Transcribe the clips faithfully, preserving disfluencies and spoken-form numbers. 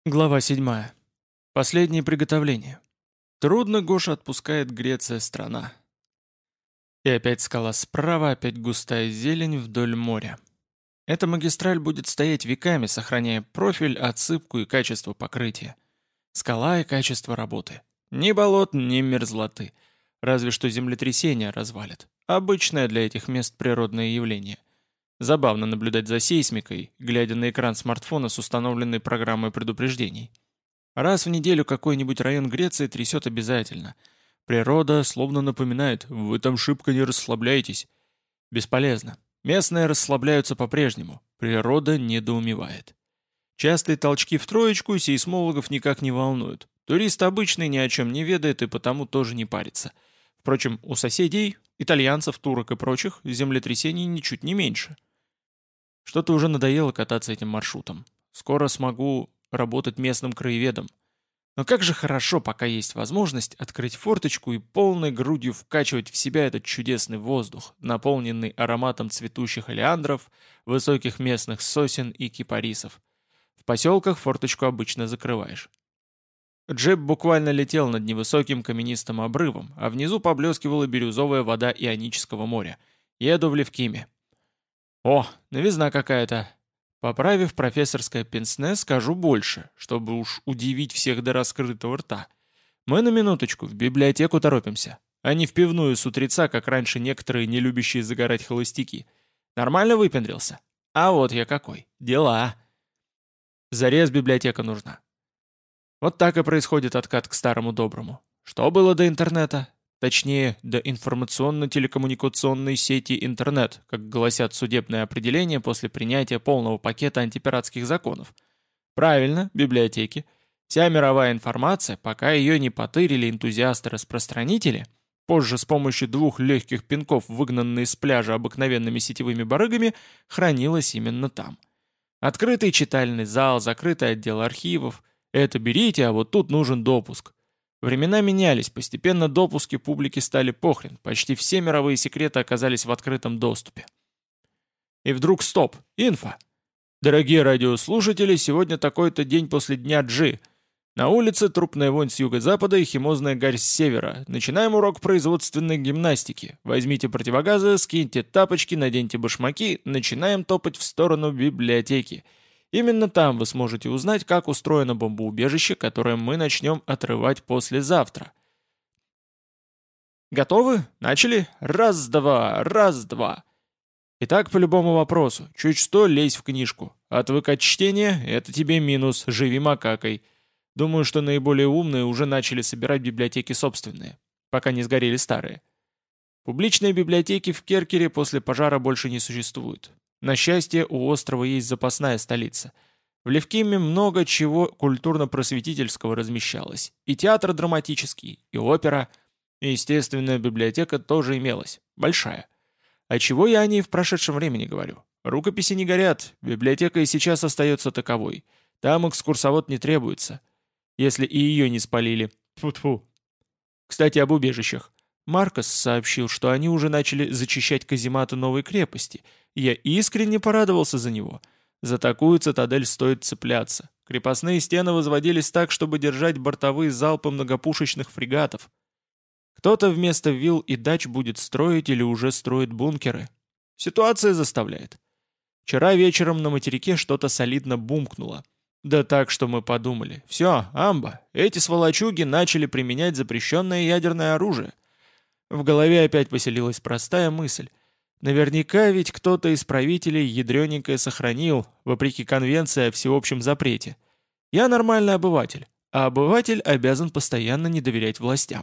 Глава седьмая. Последние приготовления. Трудно Гоша отпускает Греция страна. И опять скала справа, опять густая зелень вдоль моря. Эта магистраль будет стоять веками, сохраняя профиль, отсыпку и качество покрытия. Скала и качество работы. Ни болот, ни мерзлоты. Разве что землетрясения развалит. Обычное для этих мест природное явление. Забавно наблюдать за сейсмикой, глядя на экран смартфона с установленной программой предупреждений. Раз в неделю какой-нибудь район Греции трясет обязательно. Природа словно напоминает: «Вы там шибко не расслабляйтесь». Бесполезно. Местные расслабляются по-прежнему. Природа недоумевает. Частые толчки в троечку сейсмологов никак не волнуют. Турист обычный ни о чем не ведает и потому тоже не парится. Впрочем, у соседей, итальянцев, турок и прочих, землетрясений ничуть не меньше. Что-то уже надоело кататься этим маршрутом. Скоро смогу работать местным краеведом. Но как же хорошо, пока есть возможность открыть форточку и полной грудью вкачивать в себя этот чудесный воздух, наполненный ароматом цветущих олеандров, высоких местных сосен и кипарисов. В поселках форточку обычно закрываешь. Джип буквально летел над невысоким каменистым обрывом, а внизу поблескивала бирюзовая вода Ионического моря. Еду в Левкиме. О, новизна какая-то. Поправив профессорское пенсне, скажу больше, чтобы уж удивить всех до раскрытого рта. Мы на минуточку в библиотеку торопимся, а не в пивную с утреца, как раньше некоторые, не любящие загорать холостяки. Нормально выпендрился? А вот я какой. Дела. Зарез библиотека нужна. Вот так и происходит откат к старому доброму. Что было до интернета? Точнее, до информационно-телекоммуникационной сети интернет, как гласят судебные определения после принятия полного пакета антипиратских законов. Правильно, библиотеки. Вся мировая информация, пока ее не потырили энтузиасты-распространители, позже с помощью двух легких пинков, выгнанные с пляжа обыкновенными сетевыми барыгами, хранилась именно там. Открытый читальный зал, закрытый отдел архивов. Это берите, а вот тут нужен допуск. Времена менялись, постепенно допуски публики стали похрен, почти все мировые секреты оказались в открытом доступе. И вдруг стоп, инфа. Дорогие радиослушатели, сегодня такой-то день после дня G. На улице трупная вонь с юго-запада и химозная гарь с севера. Начинаем урок производственной гимнастики. Возьмите противогазы, скиньте тапочки, наденьте башмаки, начинаем топать в сторону библиотеки. Именно там вы сможете узнать, как устроено бомбоубежище, которое мы начнем отрывать послезавтра. Готовы? Начали? Раз-два, раз-два. Итак, по любому вопросу. Чуть что, лезь в книжку. Отвык от чтения — это тебе минус, живи макакой. Думаю, что наиболее умные уже начали собирать библиотеки собственные, пока не сгорели старые. Публичные библиотеки в Керкере после пожара больше не существуют. На счастье, у острова есть запасная столица. В Левкиме много чего культурно-просветительского размещалось. И театр драматический, и опера, и естественная библиотека тоже имелась. Большая. А чего я о ней в прошедшем времени говорю? Рукописи не горят, библиотека и сейчас остается таковой. Там экскурсовод не требуется. Если и ее не спалили. Тьфу-тьфу. Кстати, об убежищах. Маркос сообщил, что они уже начали зачищать казематы новой крепости, и я искренне порадовался за него. За такую цитадель стоит цепляться. Крепостные стены возводились так, чтобы держать бортовые залпы многопушечных фрегатов. Кто-то вместо вилл и дач будет строить или уже строит бункеры. Ситуация заставляет. Вчера вечером на материке что-то солидно бумкнуло. Да так, что мы подумали. Все, амба, эти сволочуги начали применять запрещенное ядерное оружие. В голове опять поселилась простая мысль. Наверняка ведь кто-то из правителей ядрененькое сохранил, вопреки конвенции о всеобщем запрете. Я нормальный обыватель, а обыватель обязан постоянно не доверять властям.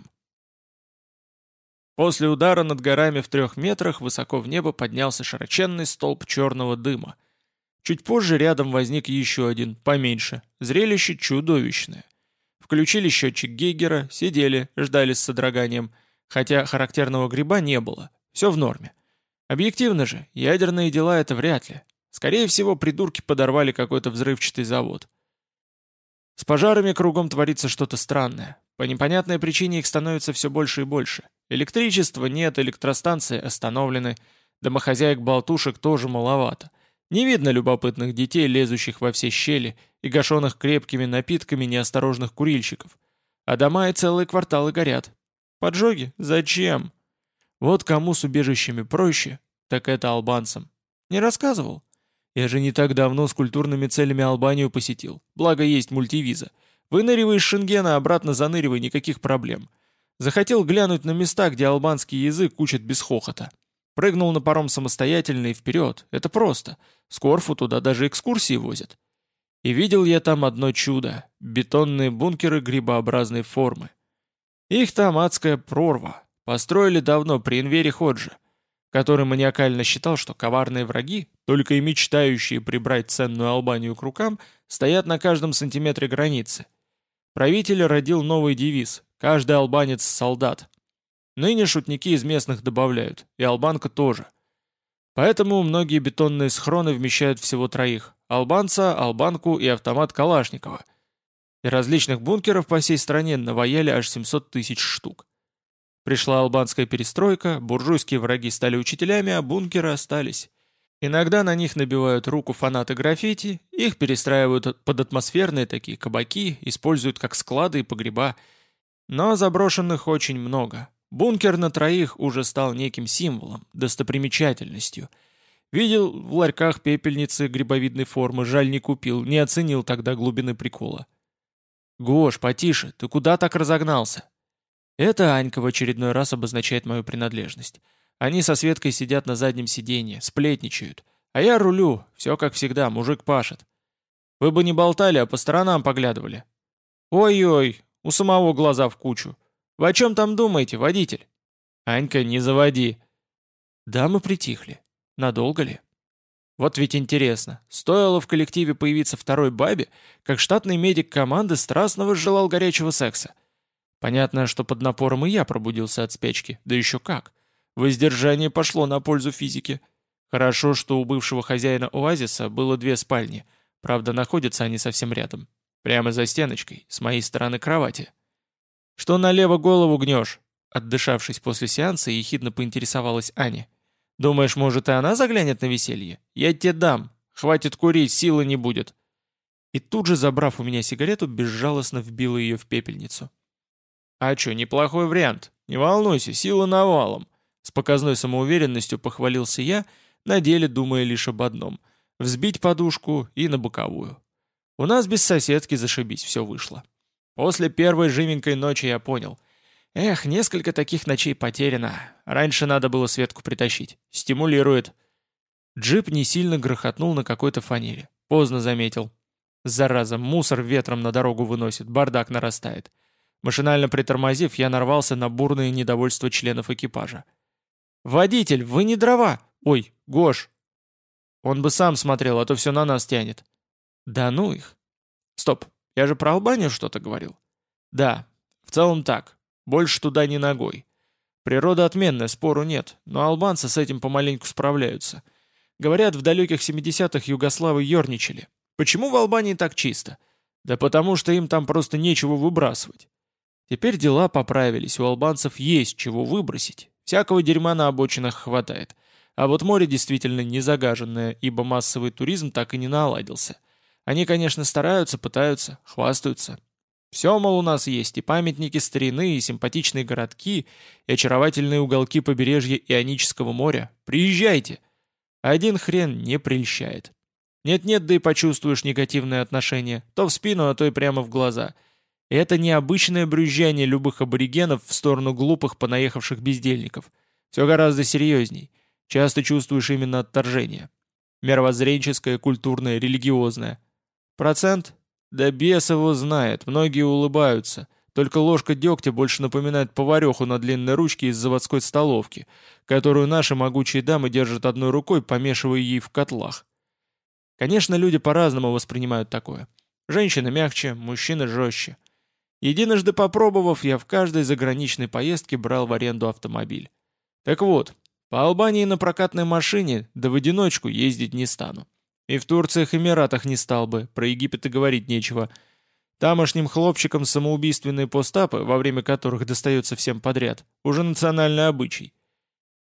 После удара над горами в трех метрах высоко в небо поднялся широченный столб черного дыма. Чуть позже рядом возник еще один, поменьше. Зрелище чудовищное. Включили счетчик Гейгера, сидели, ждали с содроганием. Хотя характерного гриба не было. Все в норме. Объективно же, ядерные дела это вряд ли. Скорее всего, придурки подорвали какой-то взрывчатый завод. С пожарами кругом творится что-то странное. По непонятной причине их становится все больше и больше. Электричества нет, электростанции остановлены. Домохозяек-болтушек тоже маловато. Не видно любопытных детей, лезущих во все щели, и гашеных крепкими напитками неосторожных курильщиков. А дома и целые кварталы горят. Поджоги? Зачем? Вот кому с убежищами проще, так это албанцам. Не рассказывал? Я же не так давно с культурными целями Албанию посетил. Благо есть мультивиза. Выныривай из Шенгена, обратно заныривай, никаких проблем. Захотел глянуть на места, где албанский язык учат без хохота. Прыгнул на паром самостоятельно и вперед. Это просто. С Корфу туда даже экскурсии возят. И видел я там одно чудо. Бетонные бункеры грибообразной формы. Их там адская прорва. Построили давно при Энвере Ходжи, который маниакально считал, что коварные враги, только и мечтающие прибрать ценную Албанию к рукам, стоят на каждом сантиметре границы. Правитель родил новый девиз «Каждый албанец – солдат». Ныне шутники из местных добавляют, и албанка тоже. Поэтому многие бетонные схроны вмещают всего троих – албанца, албанку и автомат Калашникова. И различных бункеров по всей стране наваяли аж семьсот тысяч штук. Пришла албанская перестройка, буржуйские враги стали учителями, а бункеры остались. Иногда на них набивают руку фанаты граффити, их перестраивают под атмосферные такие кабаки, используют как склады и погреба. Но заброшенных очень много. Бункер на троих уже стал неким символом, достопримечательностью. Видел в ларьках пепельницы грибовидной формы, жаль не купил, не оценил тогда глубины прикола. «Гош, потише, ты куда так разогнался?» Это Анька в очередной раз обозначает мою принадлежность. Они со Светкой сидят на заднем сиденье, сплетничают. А я рулю, все как всегда, мужик пашет. Вы бы не болтали, а по сторонам поглядывали. Ой-ой, у самого глаза в кучу. Вы о чем там думаете, водитель? Анька, не заводи. Дамы притихли. Надолго ли? Вот ведь интересно, стоило в коллективе появиться второй бабе, как штатный медик команды страстно возжелал горячего секса. Понятно, что под напором и я пробудился от спячки, да еще как. Воздержание пошло на пользу физики. Хорошо, что у бывшего хозяина оазиса было две спальни, правда, находятся они совсем рядом. Прямо за стеночкой, с моей стороны кровати. «Что налево голову гнешь?» Отдышавшись после сеанса, ехидно поинтересовалась Аня. «Думаешь, может, и она заглянет на веселье? Я тебе дам. Хватит курить, силы не будет». И тут же, забрав у меня сигарету, безжалостно вбила ее в пепельницу. «А чё, неплохой вариант. Не волнуйся, сила навалом». С показной самоуверенностью похвалился я, на деле думая лишь об одном — взбить подушку и на боковую. У нас без соседки зашибись все вышло. После первой живенькой ночи я понял. Эх, несколько таких ночей потеряно. Раньше надо было Светку притащить. Стимулирует. Джип не сильно грохотнул на какой-то фанере. Поздно заметил. Зараза, мусор ветром на дорогу выносит, бардак нарастает. Машинально притормозив, я нарвался на бурное недовольство членов экипажа. «Водитель, вы не дрова! Ой, Гош!» Он бы сам смотрел, а то все на нас тянет. «Да ну их!» «Стоп, я же про Албанию что-то говорил?» «Да, в целом так. Больше туда ни ногой. Природа отменная, спору нет, но албанцы с этим помаленьку справляются. Говорят, в далеких семидесятых югославы ерничали. Почему в Албании так чисто? Да потому что им там просто нечего выбрасывать. Теперь дела поправились, у албанцев есть чего выбросить. Всякого дерьма на обочинах хватает. А вот море действительно не загаженное, ибо массовый туризм так и не наладился. Они, конечно, стараются, пытаются, хвастаются. Все, мол, у нас есть и памятники старины, и симпатичные городки, и очаровательные уголки побережья Ионического моря. Приезжайте! Один хрен не прельщает. Нет-нет, да и почувствуешь негативное отношение. То в спину, а то и прямо в глаза. И это необычное брюзжание любых аборигенов в сторону глупых понаехавших бездельников. Все гораздо серьезней. Часто чувствуешь именно отторжение. Мировоззренческое, культурное, религиозное. Процент? Да бес его знает, многие улыбаются. Только ложка дегтя больше напоминает повареху на длинной ручке из заводской столовки, которую наши могучие дамы держат одной рукой, помешивая ей в котлах. Конечно, люди по-разному воспринимают такое. Женщины мягче, мужчины жестче. Единожды попробовав, я в каждой заграничной поездке брал в аренду автомобиль. Так вот, по Албании на прокатной машине, да в одиночку ездить не стану. И в Турциях и Эмиратах не стал бы, про Египет и говорить нечего. Тамошним хлопчикам самоубийственные постапы, во время которых достается всем подряд, уже национальный обычай.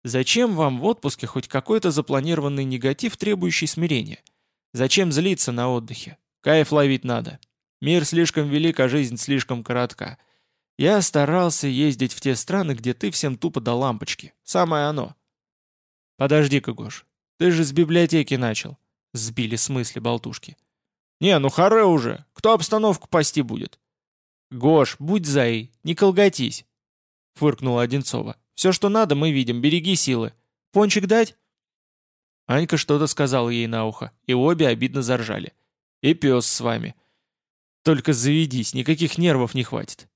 Зачем вам в отпуске хоть какой-то запланированный негатив, требующий смирения? Зачем злиться на отдыхе? Кайф ловить надо. Мир слишком велик, а жизнь слишком коротка. Я старался ездить в те страны, где ты всем тупо до лампочки. Самое оно. Подожди-ка, Гош, ты же с библиотеки начал. Сбили с мысли болтушки. Не, ну харе уже. Кто обстановку пасти будет? Гош, будь зай, не колготись. Фыркнула Одинцова. Все, что надо, мы видим, береги силы. Пончик дать? Анька что-то сказала ей на ухо, и обе обидно заржали. И пес с вами. Только заведись, никаких нервов не хватит.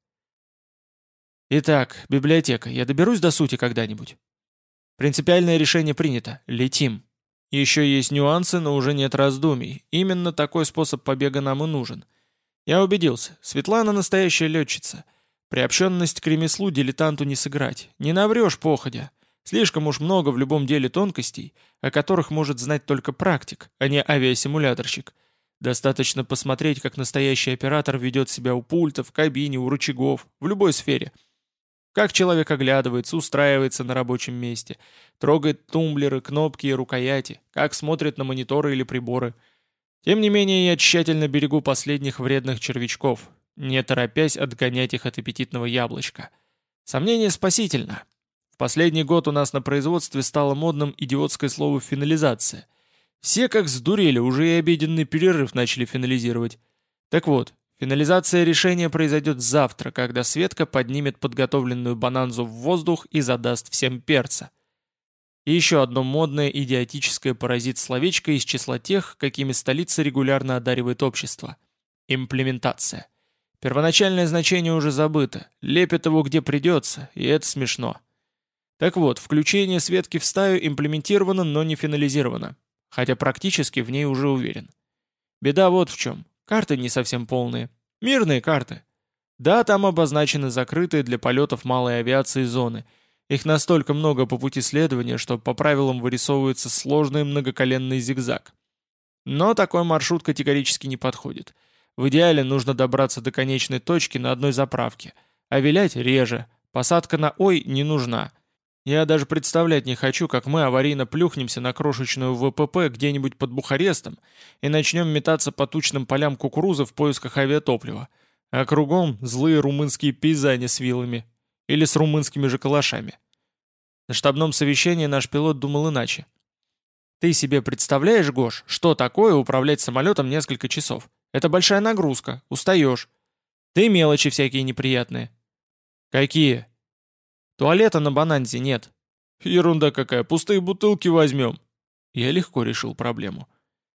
Итак, библиотека, я доберусь до сути когда-нибудь? Принципиальное решение принято. Летим. Еще есть нюансы, но уже нет раздумий. Именно такой способ побега нам и нужен. Я убедился, Светлана настоящая летчица. Приобщенность к ремеслу дилетанту не сыграть. Не наврешь походя. Слишком уж много в любом деле тонкостей, о которых может знать только практик, а не авиасимуляторщик. Достаточно посмотреть, как настоящий оператор ведет себя у пульта, в кабине, у рычагов, в любой сфере. Как человек оглядывается, устраивается на рабочем месте, трогает тумблеры, кнопки и рукояти, как смотрит на мониторы или приборы. Тем не менее, я тщательно берегу последних вредных червячков, не торопясь отгонять их от аппетитного яблочка. Сомнение спасительно. В последний год у нас на производстве стало модным идиотское слово «финализация». Все как сдурели, уже и обеденный перерыв начали финализировать. Так вот, финализация решения произойдет завтра, когда Светка поднимет подготовленную бананзу в воздух и задаст всем перца. И еще одно модное идиотическое паразит-словечко из числа тех, какими столица регулярно одаривает общество. Имплементация. Первоначальное значение уже забыто, лепят его где придется, и это смешно. Так вот, включение Светки в стаю имплементировано, но не финализировано. Хотя практически в ней уже уверен. Беда вот в чем. Карты не совсем полные. Мирные карты. Да, там обозначены закрытые для полетов малой авиации зоны. Их настолько много по пути следования, что по правилам вырисовывается сложный многоколенный зигзаг. Но такой маршрут категорически не подходит. В идеале нужно добраться до конечной точки на одной заправке. А вилять реже. Посадка на «Ой» не нужна. Я даже представлять не хочу, как мы аварийно плюхнемся на крошечную ВПП где-нибудь под Бухарестом и начнем метаться по тучным полям кукурузы в поисках авиатоплива. А кругом злые румынские пейзани с вилами. Или с румынскими же калашами. На штабном совещании наш пилот думал иначе. Ты себе представляешь, Гош, что такое управлять самолетом несколько часов? Это большая нагрузка, устаешь. Да и мелочи всякие неприятные. Какие? Туалета на Бананзе нет. Ерунда какая, пустые бутылки возьмем. Я легко решил проблему.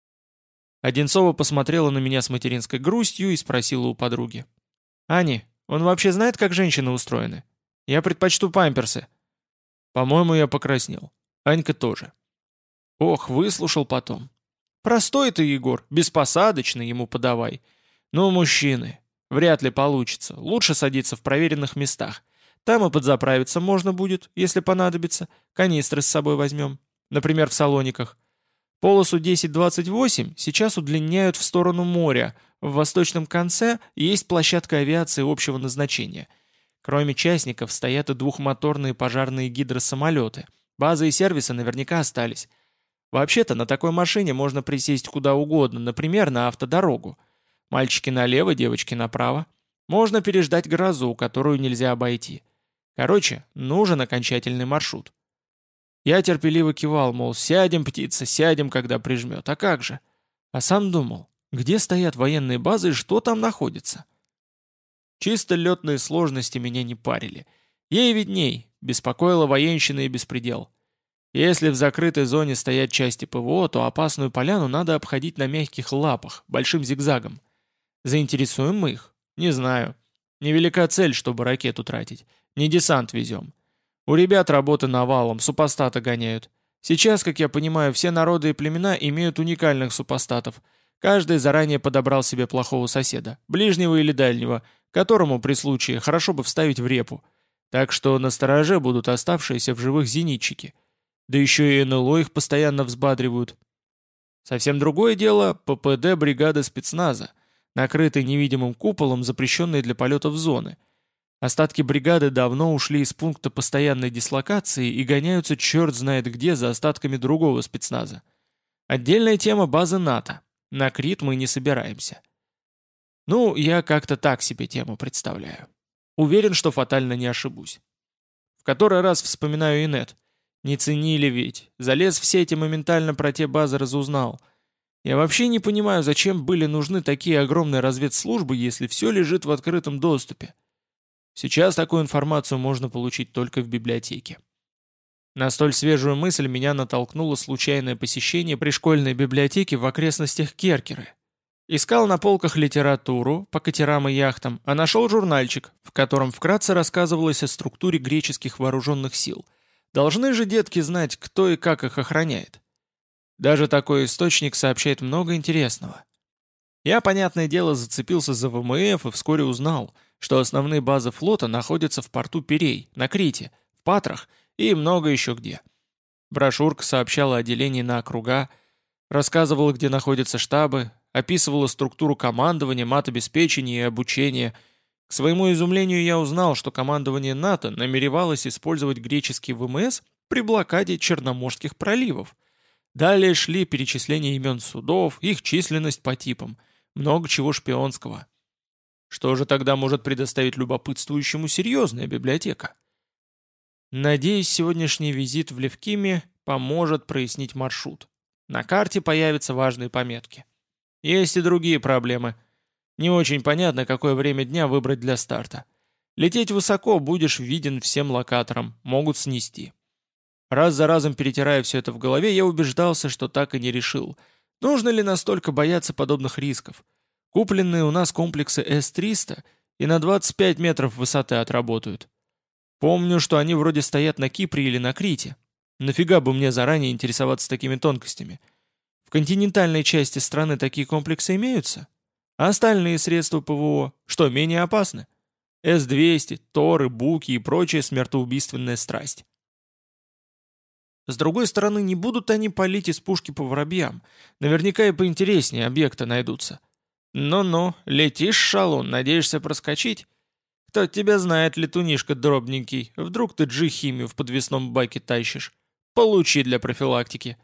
Одинцова посмотрела на меня с материнской грустью и спросила у подруги. «Ани, он вообще знает, как женщины устроены? Я предпочту памперсы». По-моему, я покраснел. Анька тоже. Ох, выслушал потом. «Простой ты, Егор, беспосадочный ему подавай. Ну, мужчины, вряд ли получится. Лучше садиться в проверенных местах. Там и подзаправиться можно будет, если понадобится. Канистры с собой возьмем. Например, в Салониках. Полосу десять двадцать восемь сейчас удлиняют в сторону моря. В восточном конце есть площадка авиации общего назначения. Кроме частников стоят и двухмоторные пожарные гидросамолеты. Базы и сервисы наверняка остались. Вообще-то на такой машине можно присесть куда угодно, например, на автодорогу. Мальчики налево, девочки направо. Можно переждать грозу, которую нельзя обойти. Короче, нужен окончательный маршрут. Я терпеливо кивал, мол, сядем, птица, сядем, когда прижмет. А как же? А сам думал, где стоят военные базы и что там находится? Чисто летные сложности меня не парили. Ей видней, беспокоила военщина и беспредел. Если в закрытой зоне стоят части ПВО, то опасную поляну надо обходить на мягких лапах, большим зигзагом. Заинтересуем мы их? Не знаю. Невелика цель, чтобы ракету тратить. Не десант везем. У ребят работы навалом, супостата гоняют. Сейчас, как я понимаю, все народы и племена имеют уникальных супостатов. Каждый заранее подобрал себе плохого соседа, ближнего или дальнего, которому при случае хорошо бы вставить в репу. Так что на стороже будут оставшиеся в живых зенитчики. Да еще и эн эл о их постоянно взбадривают. Совсем другое дело ППД бригады спецназа, накрытый невидимым куполом, запрещенной для полетов зоны. Остатки бригады давно ушли из пункта постоянной дислокации и гоняются черт знает где за остатками другого спецназа. Отдельная тема базы НАТО. На Крит мы не собираемся. Ну, я как-то так себе тему представляю. Уверен, что фатально не ошибусь. В который раз вспоминаю Инет. Не ценили ведь. Залез в сеть и моментально про те базы разузнал. Я вообще не понимаю, зачем были нужны такие огромные разведслужбы, если все лежит в открытом доступе. Сейчас такую информацию можно получить только в библиотеке. На столь свежую мысль меня натолкнуло случайное посещение пришкольной библиотеки в окрестностях Керкеры. Искал на полках литературу по катерам и яхтам, а нашел журнальчик, в котором вкратце рассказывалось о структуре греческих вооруженных сил. Должны же детки знать, кто и как их охраняет. Даже такой источник сообщает много интересного. Я, понятное дело, зацепился за ВМФ и вскоре узнал, что основные базы флота находятся в порту Пирей, на Крите, в Патрах и много еще где. Брошюрка сообщала о делении на округа, рассказывала, где находятся штабы, описывала структуру командования, матобеспечения и обучения. К своему изумлению я узнал, что командование НАТО намеревалось использовать греческий ВМС при блокаде Черноморских проливов. Далее шли перечисления имен судов, их численность по типам, много чего шпионского. Что же тогда может предоставить любопытствующему серьезная библиотека? Надеюсь, сегодняшний визит в Левкиме поможет прояснить маршрут. На карте появятся важные пометки. Есть и другие проблемы. Не очень понятно, какое время дня выбрать для старта. Лететь высоко, будешь виден всем локаторам, могут снести. Раз за разом перетирая все это в голове, я убеждался, что так и не решил. Нужно ли настолько бояться подобных рисков? Купленные у нас комплексы эс триста и на двадцать пять метров высоты отработают. Помню, что они вроде стоят на Кипре или на Крите. Нафига бы мне заранее интересоваться такими тонкостями? В континентальной части страны такие комплексы имеются? А остальные средства ПВО, что, менее опасны? эс двести, Торы, Буки и прочая смертоубийственная страсть. С другой стороны, не будут они палить из пушки по воробьям. Наверняка и поинтереснее объекты найдутся. Ну-ну, летишь, шалун, надеешься проскочить? Кто тебя знает, летунишка дробненький, вдруг ты джи-химию в подвесном баке тащишь. Получи для профилактики.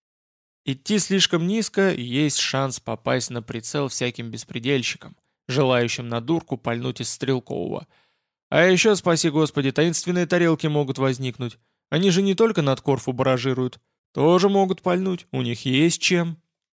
Идти слишком низко, есть шанс попасть на прицел всяким беспредельщикам, желающим на дурку пальнуть из стрелкового. А еще, спаси господи, таинственные тарелки могут возникнуть. Они же не только над Корфу баражируют, тоже могут пальнуть, у них есть чем.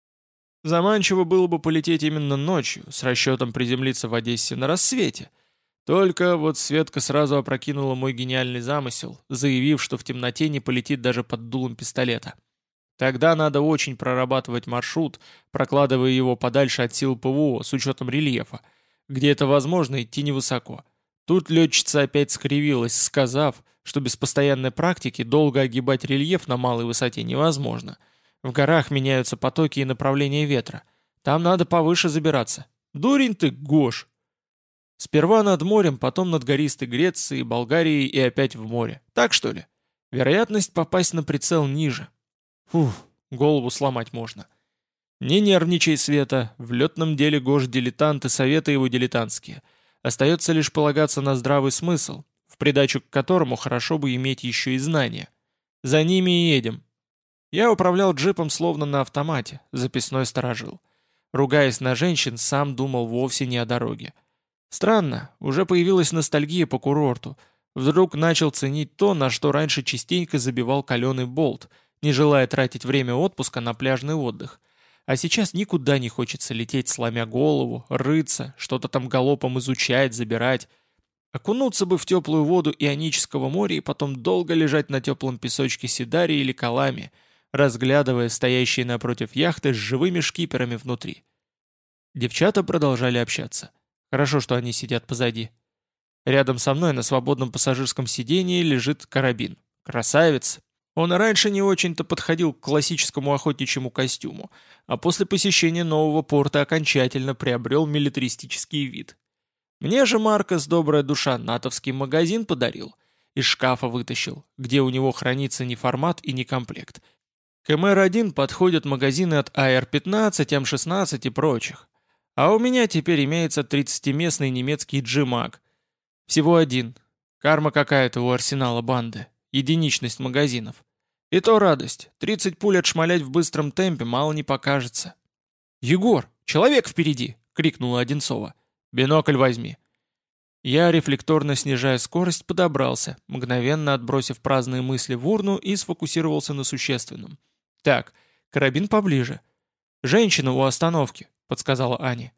Заманчиво было бы полететь именно ночью, с расчетом приземлиться в Одессе на рассвете. Только вот Светка сразу опрокинула мой гениальный замысел, заявив, что в темноте не полетит даже под дулом пистолета. Тогда надо очень прорабатывать маршрут, прокладывая его подальше от сил ПВО с учетом рельефа, где это возможно идти невысоко. Тут летчица опять скривилась, сказав, что без постоянной практики долго огибать рельеф на малой высоте невозможно. В горах меняются потоки и направления ветра. Там надо повыше забираться. Дурень ты, Гош! Сперва над морем, потом над гористой Грецией, Болгарией и опять в море. Так что ли? Вероятность попасть на прицел ниже. Фух, голову сломать можно. Не нервничай, Света, в летном деле Гош дилетант и советы его дилетантские. Остается лишь полагаться на здравый смысл, в придачу к которому хорошо бы иметь еще и знания. За ними и едем. Я управлял джипом словно на автомате, записной сторожил. Ругаясь на женщин, сам думал вовсе не о дороге. Странно, уже появилась ностальгия по курорту. Вдруг начал ценить то, на что раньше частенько забивал каленый болт, не желая тратить время отпуска на пляжный отдых. А сейчас никуда не хочется лететь, сломя голову, рыться, что-то там галопом изучать, забирать. Окунуться бы в теплую воду Ионического моря и потом долго лежать на теплом песочке Сидари или Калами, разглядывая стоящие напротив яхты с живыми шкиперами внутри. Девчата продолжали общаться. Хорошо, что они сидят позади. Рядом со мной на свободном пассажирском сидении лежит карабин. Красавец. Он и раньше не очень-то подходил к классическому охотничьему костюму, а после посещения нового порта окончательно приобрел милитаристический вид. Мне же Маркос, добрая душа, натовский магазин подарил. Из шкафа вытащил, где у него хранится не формат и не комплект. К эм эр один подходят магазины от а эр пятнадцать, эм шестнадцать и прочих. А у меня теперь имеется тридцатиместный немецкий джи маг. Всего один. Карма какая-то у арсенала банды. Единичность магазинов. И то радость. тридцать пуль отшмалять в быстром темпе мало не покажется. «Егор, человек впереди!» — крикнула Одинцова. «Бинокль возьми!» Я, рефлекторно снижая скорость, подобрался, мгновенно отбросив праздные мысли в урну и сфокусировался на существенном. «Так, карабин поближе». «Женщина у остановки», — подсказала Аня.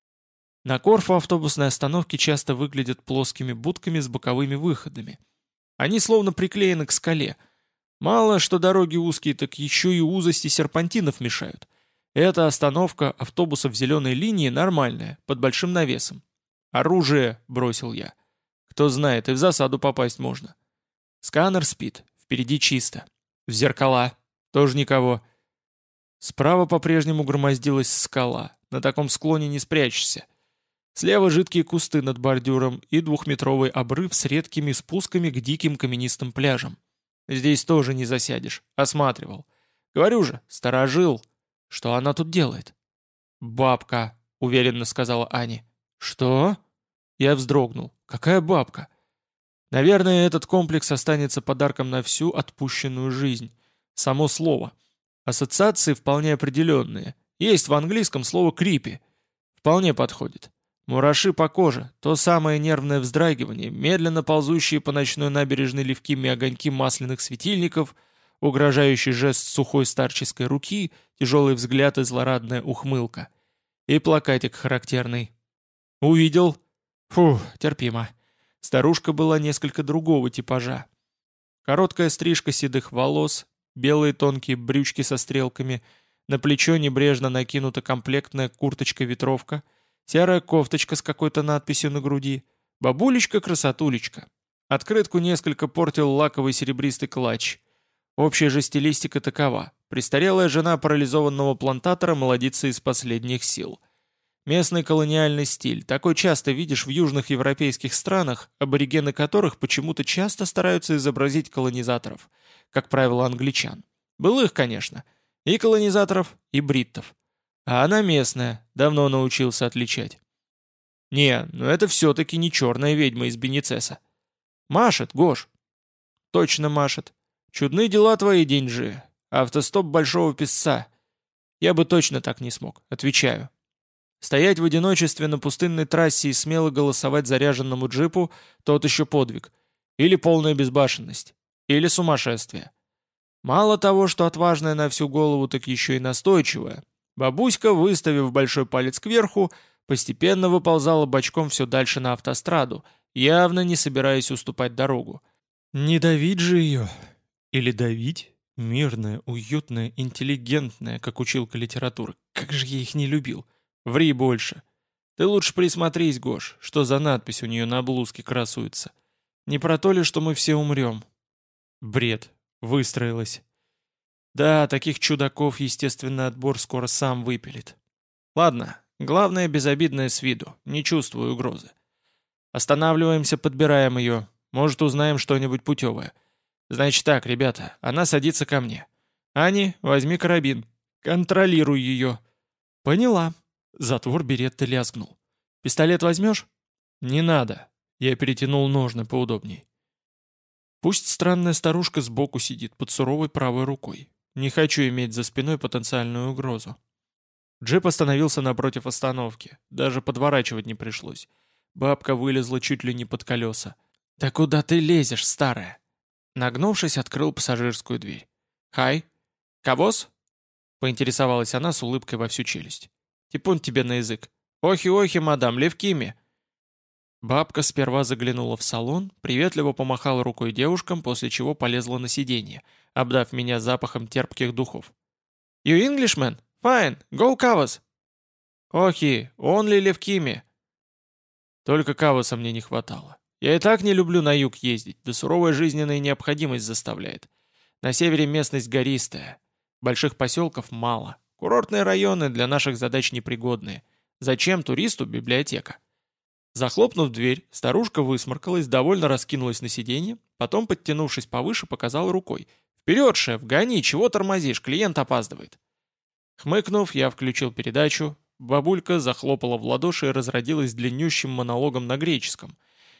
На Корфу автобусные остановки часто выглядят плоскими будками с боковыми выходами. Они словно приклеены к скале. Мало что дороги узкие, так еще и узости серпантинов мешают. Эта остановка автобусов зеленой линии нормальная, под большим навесом. «Оружие!» — бросил я. «Кто знает, и в засаду попасть можно». Сканер спит, впереди чисто. В зеркала. Тоже никого. Справа по-прежнему громоздилась скала. На таком склоне не спрячешься. Слева жидкие кусты над бордюром и двухметровый обрыв с редкими спусками к диким каменистым пляжам. Здесь тоже не засядешь. Осматривал. Говорю же, сторожил. Что она тут делает? «Бабка», — уверенно сказала Аня. «Что?» Я вздрогнул. «Какая бабка?» Наверное, этот комплекс останется подарком на всю отпущенную жизнь. Само слово. Ассоциации вполне определенные. Есть в английском слово «крипи». Вполне подходит. Мураши по коже, то самое нервное вздрагивание, медленно ползущие по ночной набережной легкими огоньки масляных светильников, угрожающий жест сухой старческой руки, тяжелый взгляд и злорадная ухмылка. И плакатик характерный. «Увидел?» Фух, терпимо. Старушка была несколько другого типажа. Короткая стрижка седых волос, белые тонкие брючки со стрелками, на плечо небрежно накинута комплектная курточка-ветровка, серая кофточка с какой-то надписью на груди. Бабулечка-красотулечка. Открытку несколько портил лаковый серебристый клатч. Общая же стилистика такова. Престарелая жена парализованного плантатора молодится из последних сил. Местный колониальный стиль. Такой часто видишь в южных европейских странах, аборигены которых почему-то часто стараются изобразить колонизаторов. Как правило, англичан. Былых, конечно. И колонизаторов, и бриттов. А она местная, давно научился отличать. Не, ну это все-таки не черная ведьма из Бенецеса. Машет, Гош. Точно машет. Чудны дела твои, деньжи. Автостоп большого писца. Я бы точно так не смог, отвечаю. Стоять в одиночестве на пустынной трассе и смело голосовать заряженному джипу — тот еще подвиг. Или полная безбашенность. Или сумасшествие. Мало того, что отважная на всю голову, так еще и настойчивая. Бабуська, выставив большой палец кверху, постепенно выползала бочком все дальше на автостраду, явно не собираясь уступать дорогу. Не давить же ее. Или давить? Мирная, уютная, интеллигентная, как училка литературы. Как же я их не любил. Ври больше. Ты лучше присмотрись, Гош, что за надпись у нее на блузке красуется. Не про то ли, что мы все умрем? Бред. Выстроилась. Да, таких чудаков, естественно, отбор скоро сам выпилит. Ладно, главное безобидное с виду, не чувствую угрозы. Останавливаемся, подбираем ее. Может, узнаем что-нибудь путевое. Значит так, ребята, она садится ко мне. Ани, возьми карабин. Контролируй ее. Поняла. Затвор беретты лязгнул. Пистолет возьмешь? Не надо. Я перетянул ножны поудобней. Пусть странная старушка сбоку сидит под суровой правой рукой. Не хочу иметь за спиной потенциальную угрозу. Джип остановился напротив остановки. Даже подворачивать не пришлось. Бабка вылезла чуть ли не под колеса. «Да куда ты лезешь, старая?» Нагнувшись, открыл пассажирскую дверь. «Хай! Кавоз?» Поинтересовалась она с улыбкой во всю челюсть. «Типун тебе на язык! Охи-охи, мадам, левкими!» Бабка сперва заглянула в салон, приветливо помахала рукой девушкам, после чего полезла на сиденье, обдав меня запахом терпких духов. «You Englishman? Fine! Go Кавоз!» «Охи! Only левкими!» Только Кавоса мне не хватало. Я и так не люблю на юг ездить, да суровая жизненная необходимость заставляет. На севере местность гористая. Больших поселков мало. Курортные районы для наших задач непригодные. Зачем туристу библиотека? Захлопнув дверь, старушка высморкалась, довольно раскинулась на сиденье, потом, подтянувшись повыше, показала рукой. «Вперед, шеф, гони, чего тормозишь, клиент опаздывает». Хмыкнув, я включил передачу. Бабулька захлопала в ладоши и разродилась длиннющим монологом на греческом.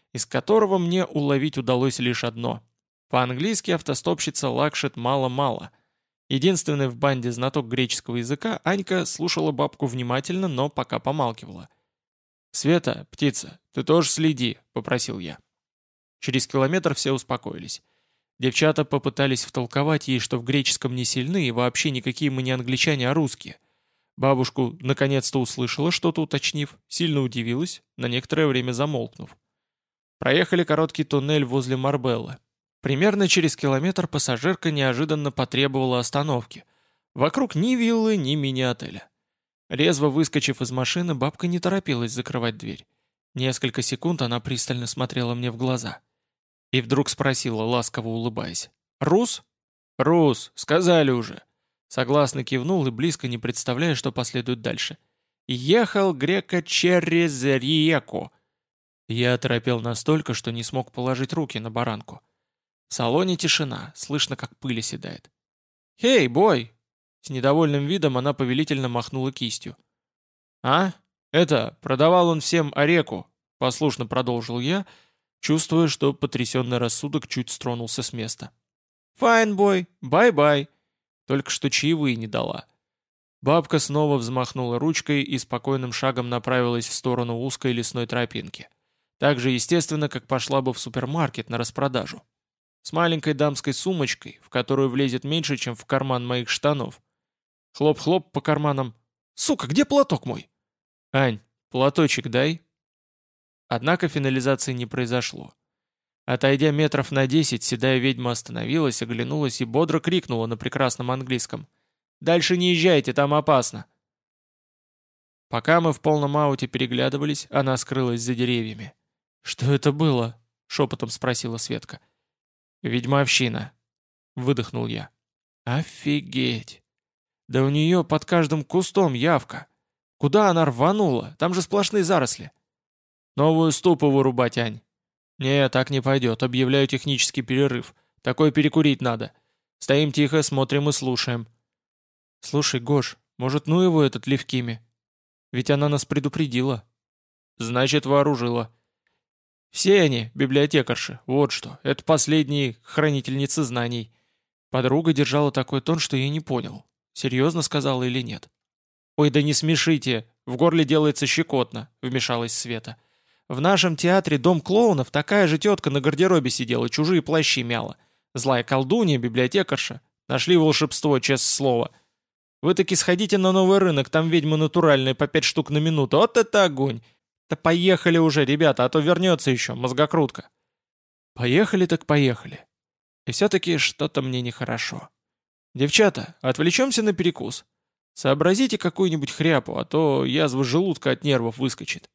из которого мне уловить удалось лишь одно. По-английски автостопщица лакшит мало-мало. Единственный в банде знаток греческого языка, Анька слушала бабку внимательно, но пока помалкивала. «Света, птица, ты тоже следи», — попросил я. Через километр все успокоились. Девчата попытались втолковать ей, что в греческом не сильны и вообще никакие мы не англичане, а русские. Бабушку наконец-то услышала, что-то уточнив, сильно удивилась, на некоторое время замолкнув. Проехали короткий туннель возле Марбеллы. Примерно через километр пассажирка неожиданно потребовала остановки. Вокруг ни виллы, ни мини-отеля. Резво выскочив из машины, бабка не торопилась закрывать дверь. Несколько секунд она пристально смотрела мне в глаза. И вдруг спросила, ласково улыбаясь. «Рус?» «Рус, сказали уже». Согласно кивнул и близко не представляя, что последует дальше. «Ехал грека через реку». Я оторопел настолько, что не смог положить руки на баранку. В салоне тишина, слышно, как пыль оседает. «Хей, бой!» С недовольным видом она повелительно махнула кистью. «А? Это, продавал он всем ореку», — послушно продолжил я, чувствуя, что потрясенный рассудок чуть стронулся с места. «Файн, бой, бай-бай!» Только что чаевые не дала. Бабка снова взмахнула ручкой и спокойным шагом направилась в сторону узкой лесной тропинки. Так же естественно, как пошла бы в супермаркет на распродажу. С маленькой дамской сумочкой, в которую влезет меньше, чем в карман моих штанов. Хлоп-хлоп по карманам. «Сука, где платок мой?» «Ань, платочек дай». Однако финализации не произошло. Отойдя метров на десять, седая ведьма остановилась, оглянулась и бодро крикнула на прекрасном английском. «Дальше не езжайте, там опасно!» Пока мы в полном ауте переглядывались, она скрылась за деревьями. «Что это было?» — шепотом спросила Светка. «Ведьмовщина», — выдохнул я. «Офигеть! Да у нее под каждым кустом явка. Куда она рванула? Там же сплошные заросли». «Новую ступу вырубать, Ань». «Не, так не пойдет, объявляю технический перерыв. Такой перекурить надо. Стоим тихо, смотрим и слушаем». «Слушай, Гош, может, ну его этот Левкими? Ведь она нас предупредила». «Значит, вооружила». «Все они, библиотекарши, вот что. Это последние хранительницы знаний». Подруга держала такой тон, что я не понял, серьезно сказала или нет. «Ой, да не смешите, в горле делается щекотно», — вмешалась Света. «В нашем театре «Дом клоунов» такая же тетка на гардеробе сидела, чужие плащи мяла. Злая колдунья, библиотекарша. Нашли волшебство, честное слово. Вы таки сходите на новый рынок, там ведьмы натуральные по пять штук на минуту. Вот это огонь! Да поехали уже, ребята, а то вернется еще, мозгокрутка». Поехали так поехали. И все-таки что-то мне нехорошо. «Девчата, отвлечемся на перекус. Сообразите какую-нибудь хряпу, а то язва желудка от нервов выскочит».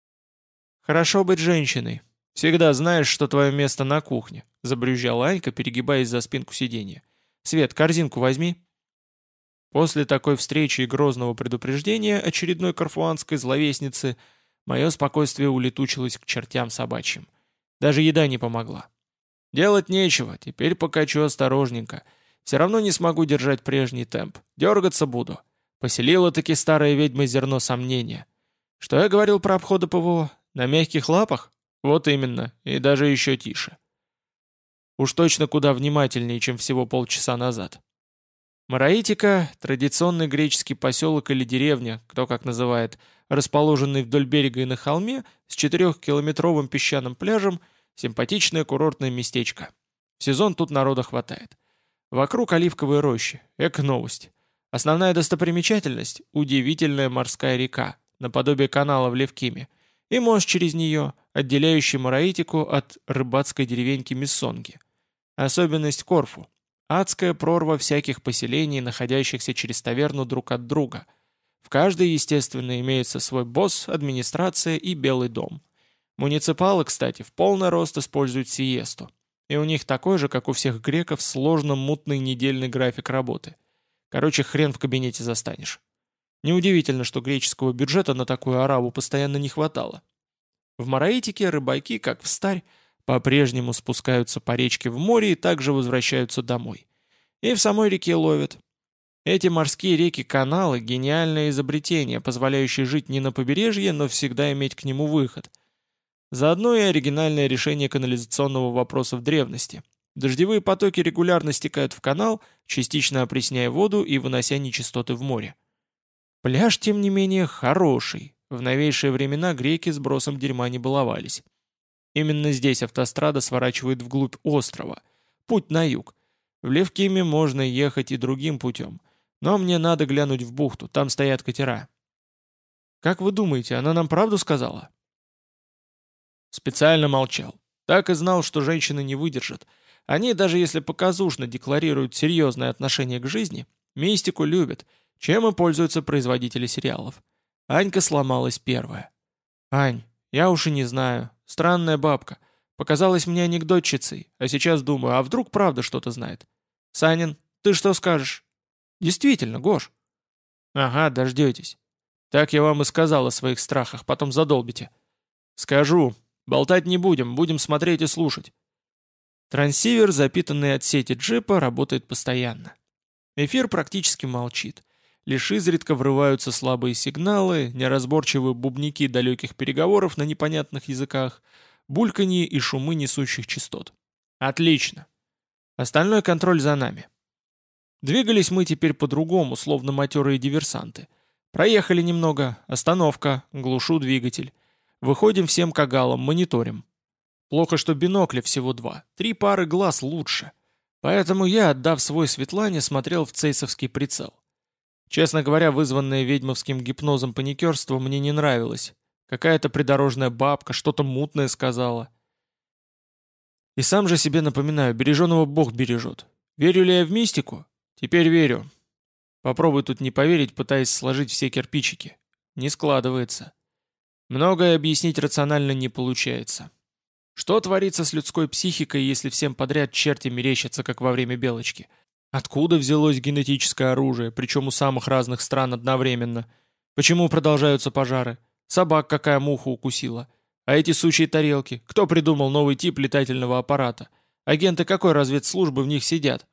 «Хорошо быть женщиной. Всегда знаешь, что твое место на кухне», — забрюзжала Анька, перегибаясь за спинку сиденья. «Свет, корзинку возьми». После такой встречи и грозного предупреждения очередной карфуанской зловестницы мое спокойствие улетучилось к чертям собачьим. Даже еда не помогла. Делать нечего, теперь покачу осторожненько. Все равно не смогу держать прежний темп. Дергаться буду. Поселила-таки старая ведьма зерно сомнения. Что я говорил про обходы ПВО? На мягких лапах? Вот именно, и даже еще тише. Уж точно куда внимательнее, чем всего полчаса назад. Мараитика – традиционный греческий поселок или деревня, кто как называет, расположенный вдоль берега и на холме, с четырехкилометровым песчаным пляжем, симпатичное курортное местечко. В сезон тут народа хватает. Вокруг оливковые рощи, эко-новость. Основная достопримечательность – удивительная морская река, наподобие канала в Левкиме, и мост через нее, отделяющий Мараитику от рыбацкой деревеньки Миссонги. Особенность Корфу – адская прорва всяких поселений, находящихся через таверну друг от друга. В каждой, естественно, имеется свой босс, администрация и белый дом. Муниципалы, кстати, в полный рост используют сиесту. И у них такой же, как у всех греков, сложно-мутный недельный график работы. Короче, хрен в кабинете застанешь. Неудивительно, что греческого бюджета на такую араву постоянно не хватало. В Мараитике рыбаки, как встарь, по-прежнему спускаются по речке в море и также возвращаются домой. И в самой реке ловят. Эти морские реки-каналы – гениальное изобретение, позволяющее жить не на побережье, но всегда иметь к нему выход. Заодно и оригинальное решение канализационного вопроса в древности. Дождевые потоки регулярно стекают в канал, частично опресняя воду и вынося нечистоты в море. Пляж, тем не менее, хороший. В новейшие времена греки с бросом дерьма не баловались. Именно здесь автострада сворачивает вглубь острова. Путь на юг. В Левкиме можно ехать и другим путем. Но мне надо глянуть в бухту, там стоят катера. Как вы думаете, она нам правду сказала? Специально молчал. Так и знал, что женщины не выдержат. Они, даже если показушно декларируют серьезное отношение к жизни, мистику любят, чем и пользуются производители сериалов. Анька сломалась первая. «Ань, я уж и не знаю. Странная бабка. Показалась мне анекдотчицей, а сейчас думаю, а вдруг правда что-то знает? Санин, ты что скажешь?» «Действительно, Гош». «Ага, дождетесь. Так я вам и сказал о своих страхах, потом задолбите». «Скажу. Болтать не будем, будем смотреть и слушать». Трансивер, запитанный от сети джипа, работает постоянно. Эфир практически молчит. Лишь изредка врываются слабые сигналы, неразборчивые бубники далеких переговоров на непонятных языках, бульканье и шумы несущих частот. Отлично. Остальной контроль за нами. Двигались мы теперь по-другому, словно матерые диверсанты. Проехали немного, остановка, глушу двигатель. Выходим всем кагалам, мониторим. Плохо, что бинокля всего два, три пары глаз лучше. Поэтому я, отдав свой Светлане, смотрел в цейсовский прицел. Честно говоря, вызванное ведьмовским гипнозом паникерство мне не нравилось. Какая-то придорожная бабка что-то мутное сказала. И сам же себе напоминаю, береженого Бог бережет. Верю ли я в мистику? Теперь верю. Попробуй тут не поверить, пытаясь сложить все кирпичики. Не складывается. Многое объяснить рационально не получается. Что творится с людской психикой, если всем подряд черти мерещатся, как во время Белочки? Откуда взялось генетическое оружие, причем у самых разных стран одновременно? Почему продолжаются пожары? Собак какая муха укусила? А эти сучьи тарелки? Кто придумал новый тип летательного аппарата? Агенты какой разведслужбы в них сидят?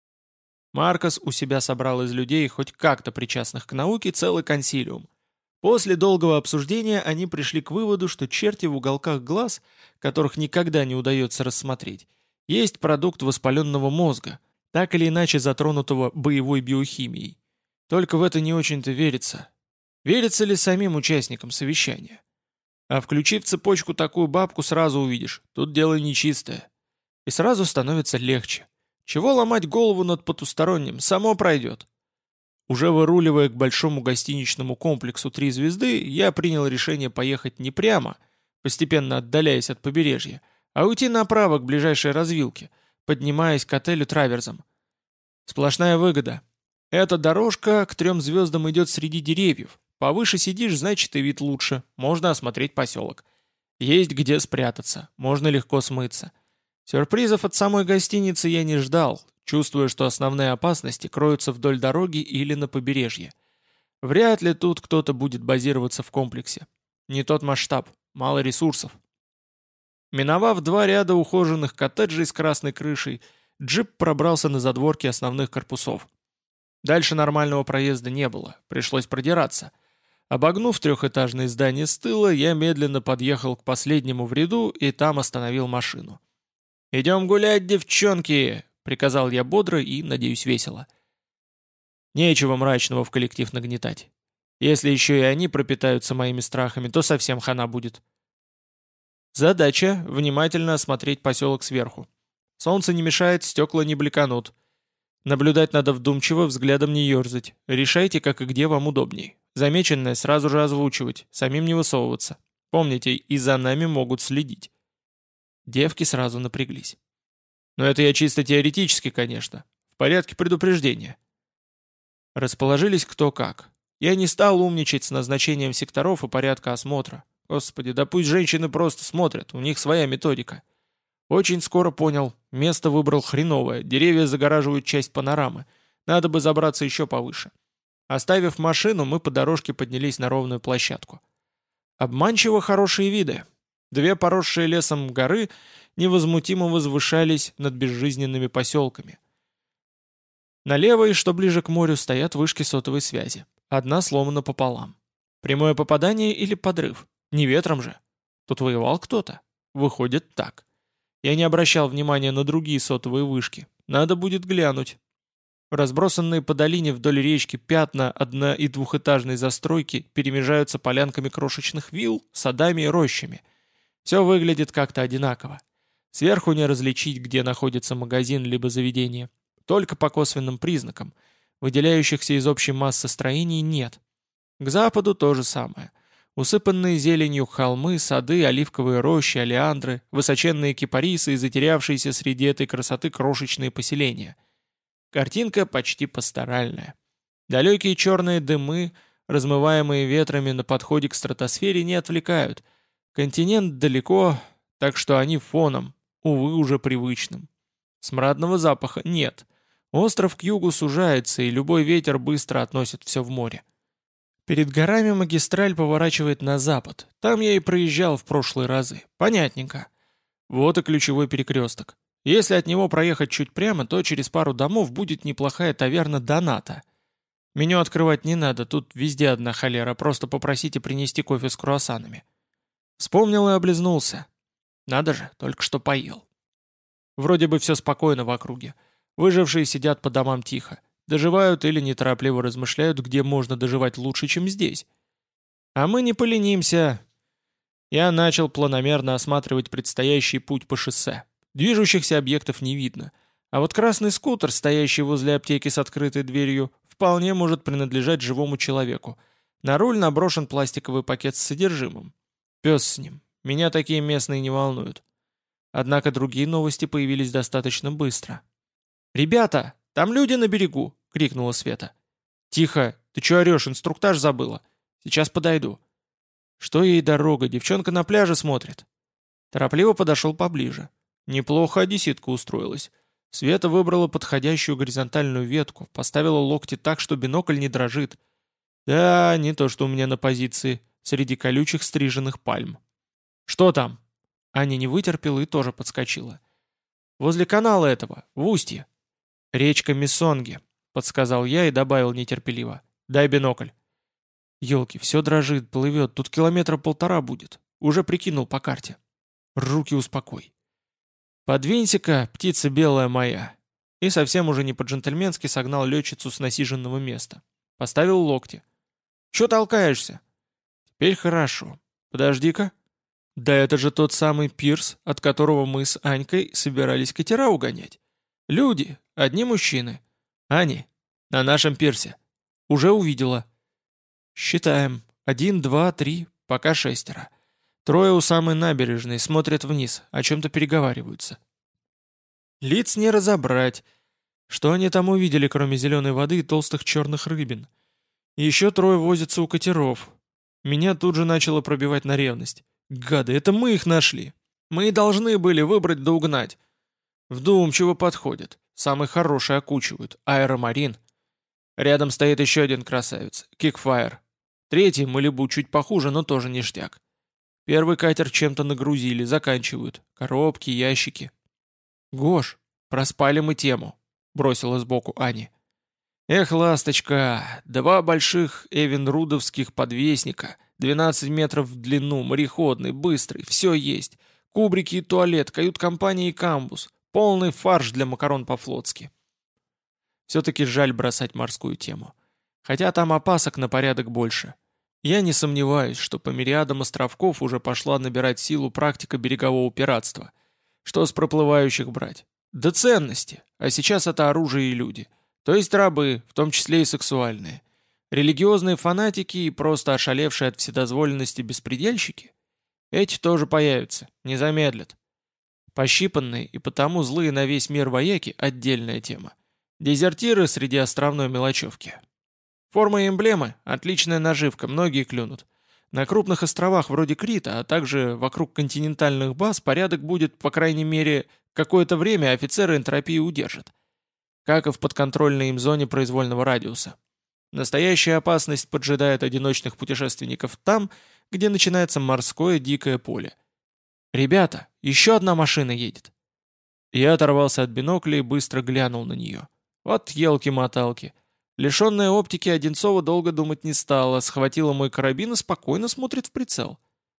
Маркос у себя собрал из людей, хоть как-то причастных к науке, целый консилиум. После долгого обсуждения они пришли к выводу, что черти в уголках глаз, которых никогда не удается рассмотреть, есть продукт воспаленного мозга, так или иначе затронутого боевой биохимией. Только в это не очень-то верится. Верится ли самим участникам совещания? А включив цепочку такую бабку, сразу увидишь, тут дело нечистое. И сразу становится легче. Чего ломать голову над потусторонним, само пройдет. Уже выруливая к большому гостиничному комплексу «Три звезды», я принял решение поехать не прямо, постепенно отдаляясь от побережья, а уйти направо к ближайшей развилке, поднимаясь к отелю траверзом. Сплошная выгода. Эта дорожка к трем звездам идет среди деревьев. Повыше сидишь, значит и вид лучше. Можно осмотреть поселок. Есть где спрятаться, можно легко смыться. Сюрпризов от самой гостиницы я не ждал, чувствуя, что основные опасности кроются вдоль дороги или на побережье. Вряд ли тут кто-то будет базироваться в комплексе. Не тот масштаб, мало ресурсов. Миновав два ряда ухоженных коттеджей с красной крышей, джип пробрался на задворки основных корпусов. Дальше нормального проезда не было, пришлось продираться. Обогнув трехэтажное здание с тыла, я медленно подъехал к последнему в ряду и там остановил машину. «Идем гулять, девчонки!» — приказал я бодро и, надеюсь, весело. Нечего мрачного в коллектив нагнетать. Если еще и они пропитаются моими страхами, то совсем хана будет. Задача — внимательно осмотреть поселок сверху. Солнце не мешает, стекла не бликанут. Наблюдать надо вдумчиво, взглядом не ерзать. Решайте, как и где вам удобней. Замеченное сразу же озвучивать, самим не высовываться. Помните, и за нами могут следить. Девки сразу напряглись. Но это я чисто теоретически, конечно. В порядке предупреждения. Расположились кто как. Я не стал умничать с назначением секторов и порядка осмотра. Господи, да пусть женщины просто смотрят, у них своя методика. Очень скоро понял, место выбрал хреновое, деревья загораживают часть панорамы. Надо бы забраться еще повыше. Оставив машину, мы по дорожке поднялись на ровную площадку. Обманчиво хорошие виды. Две поросшие лесом горы невозмутимо возвышались над безжизненными поселками. На левой, что ближе к морю, стоят вышки сотовой связи. Одна сломана пополам. Прямое попадание или подрыв? Не ветром же. Тут воевал кто-то. Выходит так. Я не обращал внимания на другие сотовые вышки. Надо будет глянуть. Разбросанные по долине вдоль речки пятна одно- и двухэтажной застройки перемежаются полянками крошечных вилл, садами и рощами. Все выглядит как-то одинаково. Сверху не различить, где находится магазин либо заведение. Только по косвенным признакам. Выделяющихся из общей массы строений нет. К западу то же самое. Усыпанные зеленью холмы, сады, оливковые рощи, олеандры, высоченные кипарисы и затерявшиеся среди этой красоты крошечные поселения. Картинка почти пасторальная. Далекие черные дымы, размываемые ветрами на подходе к стратосфере, не отвлекают. Континент далеко, так что они фоном, увы, уже привычным. Смрадного запаха нет. Остров к югу сужается, и любой ветер быстро относит все в море. Перед горами магистраль поворачивает на запад. Там я и проезжал в прошлые разы. Понятненько. Вот и ключевой перекресток. Если от него проехать чуть прямо, то через пару домов будет неплохая таверна «Доната». Меню открывать не надо, тут везде одна холера, просто попросите принести кофе с круассанами. Вспомнил и облизнулся. Надо же, только что поел. Вроде бы все спокойно в округе. Выжившие сидят по домам тихо. Доживают или неторопливо размышляют, где можно доживать лучше, чем здесь. А мы не поленимся. Я начал планомерно осматривать предстоящий путь по шоссе. Движущихся объектов не видно. А вот красный скутер, стоящий возле аптеки с открытой дверью, вполне может принадлежать живому человеку. На руль наброшен пластиковый пакет с содержимым. Пес с ним. Меня такие местные не волнуют. Однако другие новости появились достаточно быстро. «Ребята, там люди на берегу!» — крикнула Света. «Тихо! Ты чё орёшь? Инструктаж забыла. Сейчас подойду». Что ей дорога? Девчонка на пляже смотрит. Торопливо подошел поближе. Неплохо одесситка устроилась. Света выбрала подходящую горизонтальную ветку, поставила локти так, что бинокль не дрожит. Да, не то что у меня на позиции, среди колючих стриженных пальм. «Что там?» Аня не вытерпела и тоже подскочила. «Возле канала этого, в устье». «Речка Мессонги», — подсказал я и добавил нетерпеливо. «Дай бинокль». «Елки, все дрожит, плывет, тут километра полтора будет. Уже прикинул по карте». «Руки успокой». «Подвинься-ка, птица белая моя!» И совсем уже не по-джентльменски согнал летчицу с насиженного места. Поставил локти. «Чё толкаешься?» «Теперь хорошо. Подожди-ка». «Да это же тот самый пирс, от которого мы с Анькой собирались катера угонять. Люди, одни мужчины. Ани, на нашем пирсе. Уже увидела». «Считаем. Один, два, три, пока шестеро». Трое у самой набережной, смотрят вниз, о чем-то переговариваются. Лиц не разобрать. Что они там увидели, кроме зеленой воды и толстых черных рыбин? Еще трое возятся у катеров. Меня тут же начало пробивать на ревность. Гады, это мы их нашли. Мы и должны были выбрать да угнать. Вдумчиво подходят. Самый хороший окучивают. Аэромарин. Рядом стоит еще один красавец. Кикфайр. Третий, Малибу, чуть похуже, но тоже ништяк. Первый катер чем-то нагрузили, заканчивают. Коробки, ящики. «Гош, проспали мы тему», — бросила сбоку Ани. «Эх, ласточка, два больших эвенрудовских подвесника, двенадцать метров в длину, мореходный, быстрый, все есть. Кубрики и туалет, кают-компания и камбус. Полный фарш для макарон по-флотски». Все-таки жаль бросать морскую тему. Хотя там опасок на порядок больше. Я не сомневаюсь, что по мириадам островков уже пошла набирать силу практика берегового пиратства. Что с проплывающих брать? Да ценности, а сейчас это оружие и люди. То есть рабы, в том числе и сексуальные. Религиозные фанатики и просто ошалевшие от вседозволенности беспредельщики? Эти тоже появятся, не замедлят. Пощипанные и потому злые на весь мир вояки – отдельная тема. Дезертиры среди островной мелочевки. Форма и эмблемы – отличная наживка, многие клюнут. На крупных островах вроде Крита, а также вокруг континентальных баз порядок будет, по крайней мере, какое-то время офицеры энтропии удержат. Как и в подконтрольной им зоне произвольного радиуса. Настоящая опасность поджидает одиночных путешественников там, где начинается морское дикое поле. «Ребята, еще одна машина едет!» Я оторвался от бинокля и быстро глянул на нее. Вот елки-моталки. Лишенная оптики Одинцова долго думать не стала, схватила мой карабин и спокойно смотрит в прицел.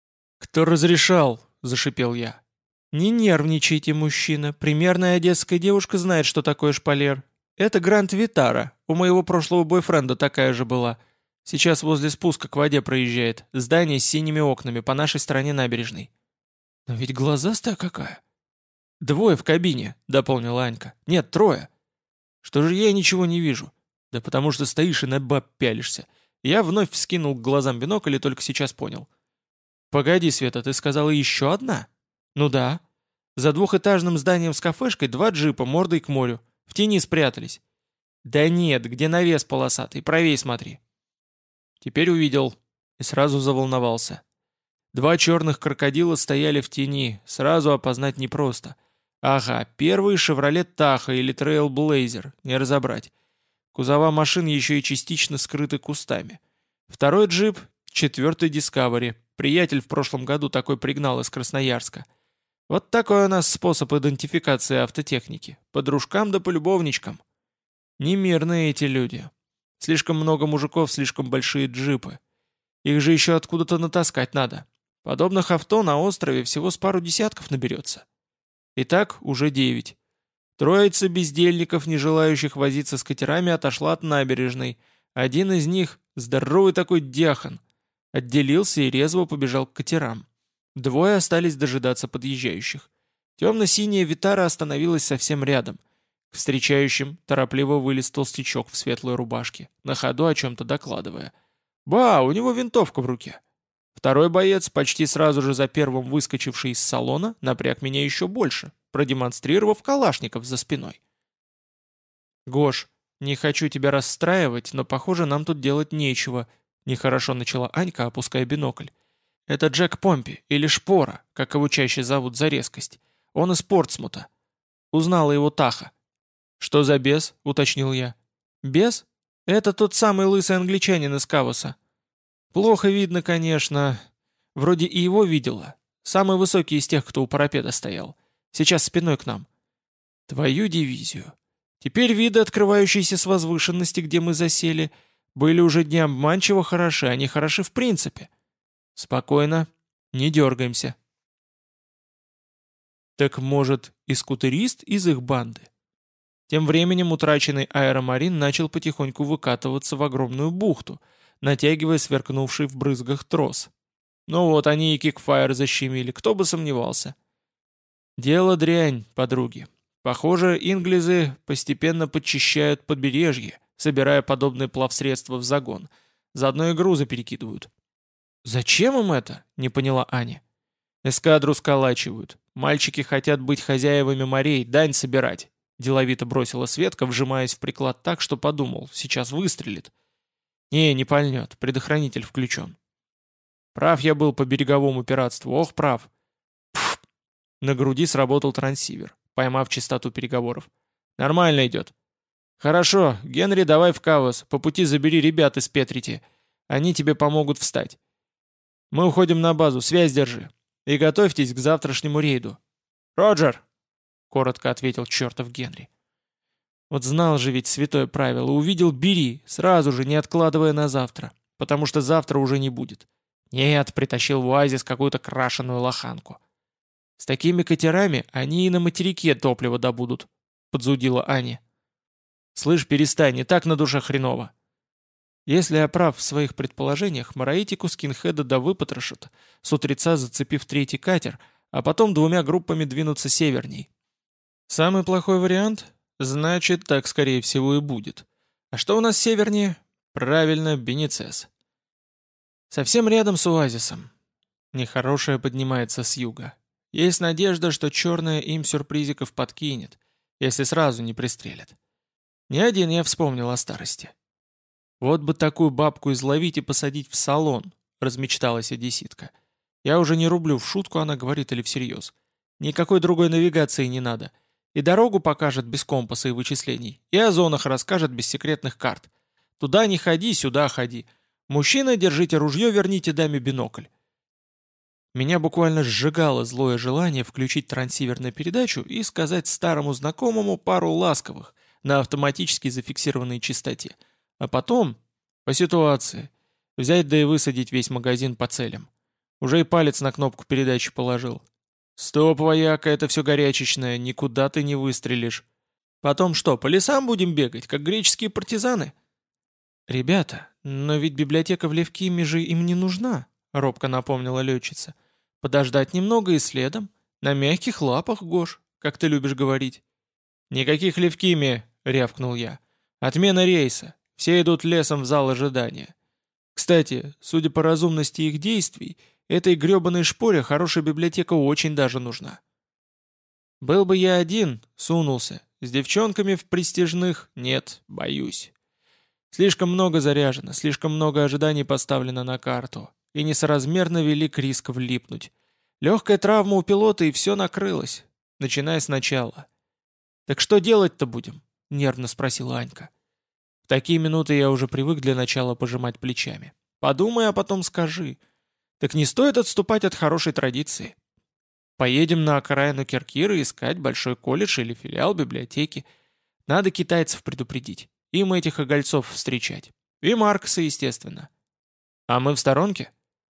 «Кто разрешал?» — зашипел я. «Не нервничайте, мужчина. Примерная одесская девушка знает, что такое шпалер. Это Гранд Витара. У моего прошлого бойфренда такая же была. Сейчас возле спуска к воде проезжает. Здание с синими окнами по нашей стороне набережной». «Но ведь глазастая какая!» «Двое в кабине», — дополнила Анька. «Нет, трое». «Что же я ничего не вижу?» «Да потому что стоишь и на баб пялишься». Я вновь вскинул к глазам бинокль и только сейчас понял. «Погоди, Света, ты сказала еще одна?» «Ну да. За двухэтажным зданием с кафешкой два джипа мордой к морю. В тени спрятались». «Да нет, где навес полосатый, правей смотри». Теперь увидел и сразу заволновался. Два черных крокодила стояли в тени, сразу опознать непросто. Ага, первый «Шевроле Таха» или «Трейлблейзер», не разобрать. Кузова машин еще и частично скрыты кустами. Второй джип — четвертый «Дискавери». Приятель в прошлом году такой пригнал из Красноярска. Вот такой у нас способ идентификации автотехники. По дружкам да по любовничкам. Немирные эти люди. Слишком много мужиков, слишком большие джипы. Их же еще откуда-то натаскать надо. Подобных авто на острове всего с пару десятков наберется. Итак, уже девять. Троица бездельников, не желающих возиться с катерами, отошла от набережной. Один из них, здоровый такой дьяхан, отделился и резво побежал к катерам. Двое остались дожидаться подъезжающих. Темно-синяя Витара остановилась совсем рядом. К встречающим торопливо вылез толстячок в светлой рубашке, на ходу о чем-то докладывая. «Ба, у него винтовка в руке!» Второй боец, почти сразу же за первым выскочивший из салона, напряг меня еще больше, продемонстрировав калашников за спиной. «Гош, не хочу тебя расстраивать, но, похоже, нам тут делать нечего», — нехорошо начала Анька, опуская бинокль. «Это Джек Помпи, или Шпора, как его чаще зовут за резкость. Он из Портсмута. Узнала его Таха». «Что за бес?» — уточнил я. «Бес? Это тот самый лысый англичанин из Кавоса. Плохо видно, конечно. Вроде и его видела. Самый высокий из тех, кто у парапета стоял. Сейчас спиной к нам. Твою дивизию. Теперь виды, открывающиеся с возвышенности, где мы засели, были уже не обманчиво хороши, они хороши в принципе. Спокойно, не дергаемся». Так может, и скутерист из их банды? Тем временем утраченный аэромарин начал потихоньку выкатываться в огромную бухту, натягивая сверкнувший в брызгах трос. Ну вот они и кикфайр защемили, кто бы сомневался. Дело дрянь, подруги. Похоже, инглизы постепенно подчищают побережье, собирая подобные плавсредства в загон. Заодно и грузы перекидывают. «Зачем им это?» — не поняла Аня. «Эскадру сколачивают. Мальчики хотят быть хозяевами морей, дань собирать», — деловито бросила Светка, вжимаясь в приклад так, что подумал, сейчас выстрелит. «Не, не пальнет, предохранитель включен». Прав я был по береговому пиратству, ох, прав. Пф! На груди сработал трансивер, поймав частоту переговоров. «Нормально идет». «Хорошо, Генри, давай в Кавос, по пути забери ребят из Петрити. Они тебе помогут встать. Мы уходим на базу, связь держи. И готовьтесь к завтрашнему рейду». «Роджер!» — коротко ответил чертов Генри. Вот знал же ведь святое правило, увидел — бери, сразу же, не откладывая на завтра, потому что завтра уже не будет. Нет, притащил в оазис какую-то крашеную лоханку. С такими катерами они и на материке топливо добудут, подзудила Аня. «Слышь, перестань, не так на душе хреново». Если я прав в своих предположениях, Мараитику скинхеда да выпотрошат, с утреца зацепив третий катер, а потом двумя группами двинуться северней. Самый плохой вариант? Значит, так скорее всего и будет. А что у нас севернее? Правильно, Беницес. Совсем рядом с оазисом. Нехорошее поднимается с юга. Есть надежда, что черная им сюрпризиков подкинет, если сразу не пристрелят. Не один я вспомнил о старости. «Вот бы такую бабку изловить и посадить в салон», — размечталась одесситка. «Я уже не рублю, в шутку она говорит или всерьез. Никакой другой навигации не надо. И дорогу покажет без компаса и вычислений, и о зонах расскажет без секретных карт. Туда не ходи, сюда ходи. Мужчина, держите ружье, верните даме бинокль». Меня буквально сжигало злое желание включить трансивер на передачу и сказать старому знакомому пару ласковых на автоматически зафиксированной частоте. А потом, по ситуации, взять да и высадить весь магазин по целям. Уже и палец на кнопку передачи положил. «Стоп, вояка, это все горячечное, никуда ты не выстрелишь. Потом что, по лесам будем бегать, как греческие партизаны?» «Ребята, но ведь библиотека в Левкиме же им не нужна», — робко напомнила летчица. «Подождать немного и следом. На мягких лапах, Гош, как ты любишь говорить». «Никаких Левкиме», — рявкнул я. «Отмена рейса. Все идут лесом в зал ожидания. Кстати, судя по разумности их действий, этой гребаной шпоре хорошая библиотека очень даже нужна». «Был бы я один», — сунулся. «С девчонками в престижных нет, боюсь. Слишком много заряжено, слишком много ожиданий поставлено на карту, и несоразмерно велик риск влипнуть. Легкая травма у пилота, и все накрылось, начиная сначала». «Так что делать-то будем?» — нервно спросила Анька. В такие минуты я уже привык для начала пожимать плечами. «Подумай, а потом скажи. Так не стоит отступать от хорошей традиции. Поедем на окраину Киркиры искать большой колледж или филиал библиотеки. Надо китайцев предупредить. Им этих огольцов встречать. И Маркса, естественно. А мы в сторонке?»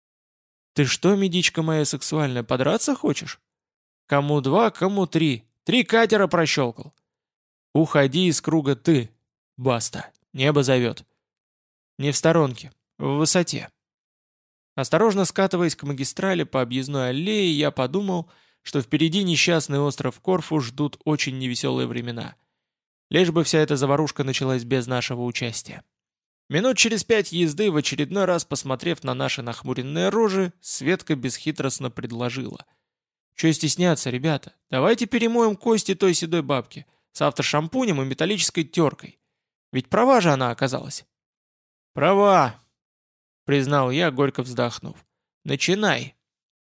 «Ты что, медичка моя сексуальная, подраться хочешь?» «Кому два, кому три. Три катера прощелкал». «Уходи из круга ты. Баста. Небо зовет». «Не в сторонке. В высоте». Осторожно скатываясь к магистрали по объездной аллее, я подумал, что впереди несчастный остров Корфу ждут очень невеселые времена. Лишь бы вся эта заварушка началась без нашего участия. Минут через пять езды, в очередной раз посмотрев на наши нахмуренные рожи, Светка бесхитростно предложила. «Чё стесняться, ребята? Давайте перемоем кости той седой бабки с автошампунем и металлической теркой. Ведь права же она оказалась». «Права», — признал я, горько вздохнув. «Начинай».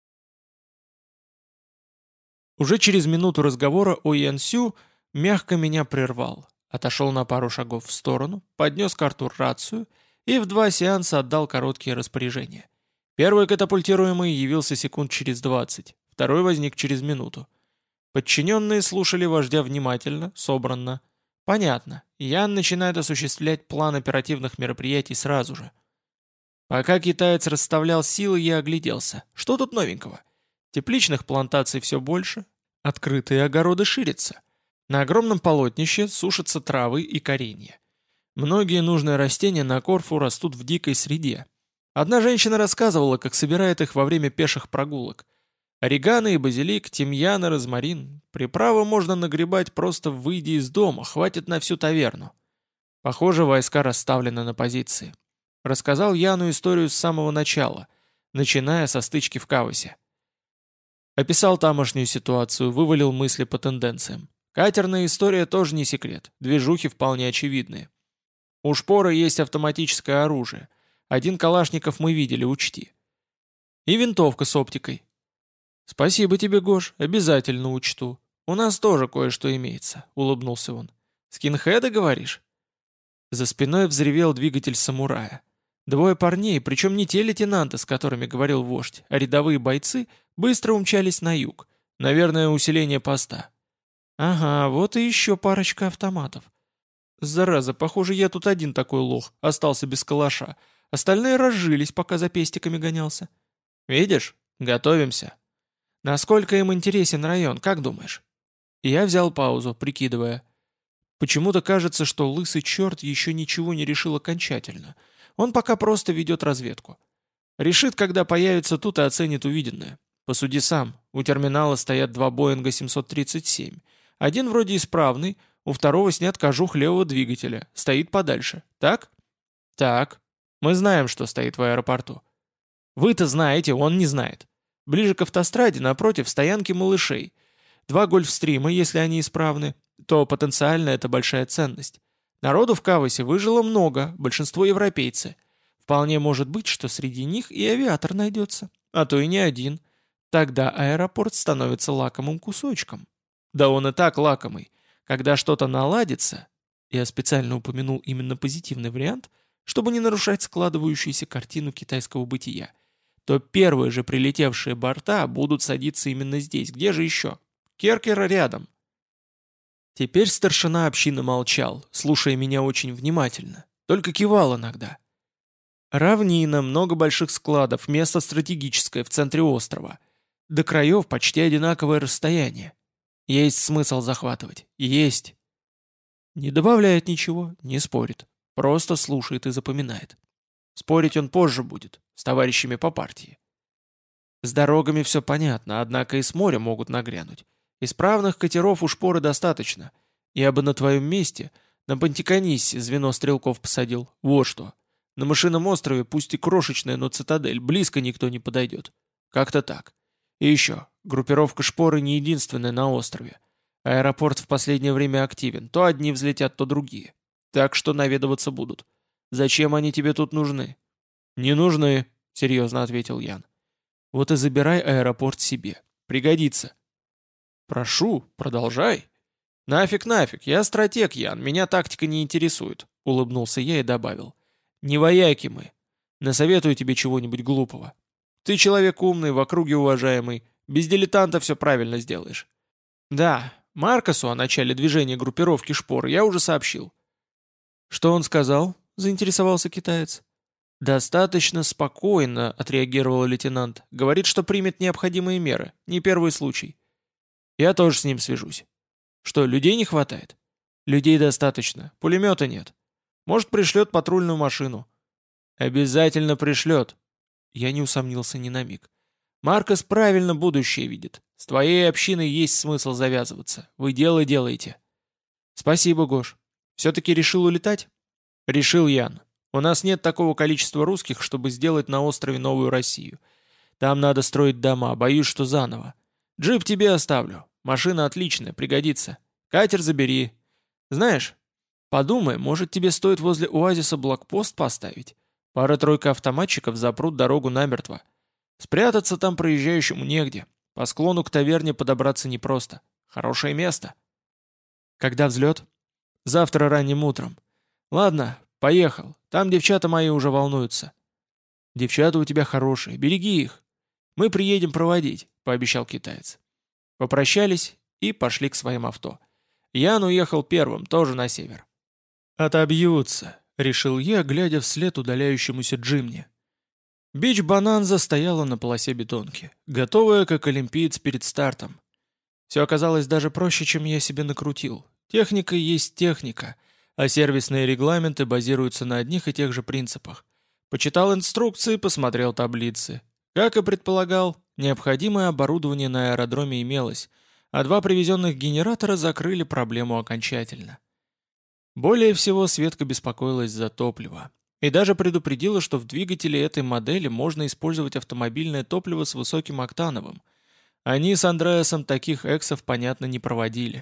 Уже через минуту разговора о Янсю мягко меня прервал, отошел на пару шагов в сторону, поднес к рту рацию и в два сеанса отдал короткие распоряжения. Первый катапультируемый явился секунд через двадцать, второй возник через минуту. Подчиненные слушали вождя внимательно, собранно. Понятно, Ян начинает осуществлять план оперативных мероприятий сразу же. Пока китаец расставлял силы, я огляделся. Что тут новенького? Тепличных плантаций все больше, открытые огороды ширятся. На огромном полотнище сушатся травы и коренья. Многие нужные растения на Корфу растут в дикой среде. Одна женщина рассказывала, как собирает их во время пеших прогулок. Орегано и базилик, тимьян и розмарин. Приправы можно нагребать, просто выйдя из дома, хватит на всю таверну. Похоже, войска расставлены на позиции. Рассказал Яну историю с самого начала, начиная со стычки в Кавасе. Описал тамошнюю ситуацию, вывалил мысли по тенденциям. Катерная история тоже не секрет, движухи вполне очевидные. У шпоры есть автоматическое оружие. Один калашников мы видели, учти. И винтовка с оптикой. «Спасибо тебе, Гош, обязательно учту. У нас тоже кое-что имеется», — улыбнулся он. «Скинхеды, говоришь?» За спиной взревел двигатель самурая. Двое парней, причем не те лейтенанты, с которыми говорил вождь, а рядовые бойцы, быстро умчались на юг. Наверное, усиление поста. Ага, вот и еще парочка автоматов. Зараза, похоже, я тут один такой лох, остался без калаша. Остальные разжились, пока за пестиками гонялся. Видишь? Готовимся. Насколько им интересен район, как думаешь? Я взял паузу, прикидывая. Почему-то кажется, что лысый черт еще ничего не решил окончательно. Он пока просто ведет разведку. Решит, когда появится тут, и оценит увиденное. Посуди сам, у терминала стоят два Боинга семьсот тридцать семь. Один вроде исправный, у второго снят кожух левого двигателя, стоит подальше. Так? Так. Мы знаем, что стоит в аэропорту. Вы-то знаете, он не знает. Ближе к автостраде, напротив, стоянки малышей. Два гольфстрима, если они исправны, то потенциально это большая ценность. Народу в Кавасе выжило много, большинство европейцы. Вполне может быть, что среди них и авиатор найдется, а то и не один. Тогда аэропорт становится лакомым кусочком. Да он и так лакомый. Когда что-то наладится, я специально упомянул именно позитивный вариант, чтобы не нарушать складывающуюся картину китайского бытия, то первые же прилетевшие борта будут садиться именно здесь. Где же еще? Керкера рядом. Теперь старшина общины молчал, слушая меня очень внимательно, только кивал иногда. Равнина, много больших складов, место стратегическое в центре острова. До краев почти одинаковое расстояние. Есть смысл захватывать. Есть. Не добавляет ничего, не спорит. Просто слушает и запоминает. Спорить он позже будет, с товарищами по партии. С дорогами все понятно, однако и с моря могут нагрянуть. Исправных катеров у шпоры достаточно. Я бы на твоем месте на Пантиконисе звено стрелков посадил. Вот что. На Мышином острове, пусть и крошечная, но цитадель, близко никто не подойдет. Как-то так. И еще, группировка шпоры не единственная на острове. Аэропорт в последнее время активен. То одни взлетят, то другие. Так что наведываться будут. Зачем они тебе тут нужны? Не нужны, серьезно ответил Ян. Вот и забирай аэропорт себе. Пригодится. Прошу, продолжай. Нафиг, нафиг, я стратег, Ян, меня тактика не интересует, улыбнулся я и добавил. Не вояки мы. Насоветую тебе чего-нибудь глупого. Ты человек умный, в округе уважаемый, без дилетанта все правильно сделаешь. Да, Маркосу о начале движения группировки шпор я уже сообщил. Что он сказал? Заинтересовался китаец. «Достаточно спокойно», — отреагировал лейтенант. «Говорит, что примет необходимые меры. Не первый случай». «Я тоже с ним свяжусь». «Что, людей не хватает?» «Людей достаточно. Пулемета нет. Может, пришлет патрульную машину». «Обязательно пришлет». Я не усомнился ни на миг. «Маркос правильно будущее видит. С твоей общиной есть смысл завязываться. Вы дело делаете». «Спасибо, Гош. Все-таки решил улетать?» «Решил, Ян. У нас нет такого количества русских, чтобы сделать на острове новую Россию. Там надо строить дома, боюсь, что заново. Джип тебе оставлю. Машина отличная, пригодится. Катер забери. Знаешь, подумай, может тебе стоит возле оазиса блокпост поставить? Пара-тройка автоматчиков запрут дорогу намертво. Спрятаться там проезжающему негде. По склону к таверне подобраться непросто. Хорошее место». «Когда взлет?» «Завтра ранним утром. Ладно, поехал. Там девчата мои уже волнуются». «Девчата у тебя хорошие, береги их. Мы приедем проводить», — пообещал китаец. Попрощались и пошли к своим авто. Ян уехал первым, тоже на север. «Отобьются», — решил я, глядя вслед удаляющемуся Джимни. Бич-Бонанза стояла на полосе бетонки, готовая как олимпиец перед стартом. Все оказалось даже проще, чем я себе накрутил. Техника есть техника, а сервисные регламенты базируются на одних и тех же принципах. Почитал инструкции, посмотрел таблицы. Как и предполагал, необходимое оборудование на аэродроме имелось, а два привезенных генератора закрыли проблему окончательно. Более всего Светка беспокоилась за топливо. И даже предупредила, что в двигателе этой модели можно использовать автомобильное топливо с высоким октановым. Они с Андреасом таких эксов, понятно, не проводили.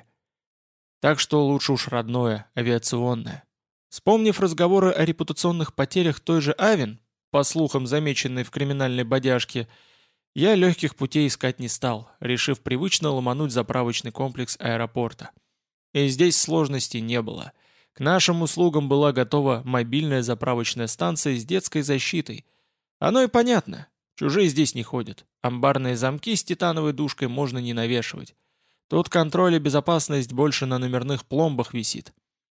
Так что лучше уж родное, авиационное. Вспомнив разговоры о репутационных потерях той же Авен, по слухам замеченной в криминальной бодяжке, я легких путей искать не стал, решив привычно ломануть заправочный комплекс аэропорта. И здесь сложностей не было. К нашим услугам была готова мобильная заправочная станция с детской защитой. Оно и понятно. Чужие здесь не ходят. Амбарные замки с титановой дужкой можно не навешивать. Тут контроль и безопасность больше на номерных пломбах висит.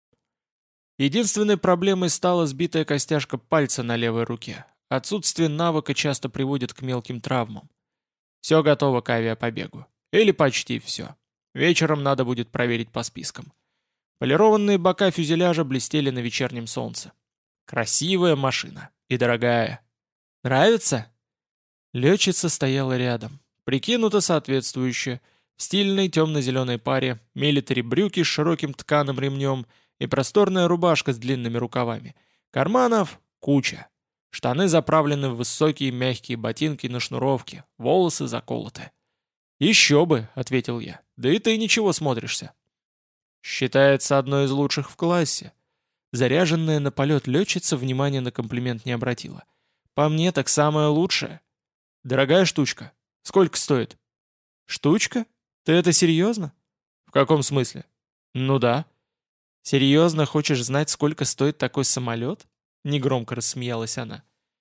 Единственной проблемой стала сбитая костяшка пальца на левой руке. Отсутствие навыка часто приводит к мелким травмам. Все готово к авиапобегу. Или почти все. Вечером надо будет проверить по спискам. Полированные бока фюзеляжа блестели на вечернем солнце. Красивая машина. И дорогая. Нравится? Летчица стояла рядом. Прикинута соответствующе. В стильной темно-зеленой паре, милитари брюки с широким тканым ремнем и просторная рубашка с длинными рукавами. Карманов куча. Штаны заправлены в высокие мягкие ботинки на шнуровке, волосы заколоты. «Еще бы», — ответил я, — «да и ты ничего смотришься». Считается одной из лучших в классе. Заряженная на полет летчица внимания на комплимент не обратила. По мне так самое лучшее. Дорогая штучка. Сколько стоит? Штучка? Ты это серьезно? В каком смысле? Ну да. Серьезно хочешь знать, сколько стоит такой самолет? Негромко рассмеялась она.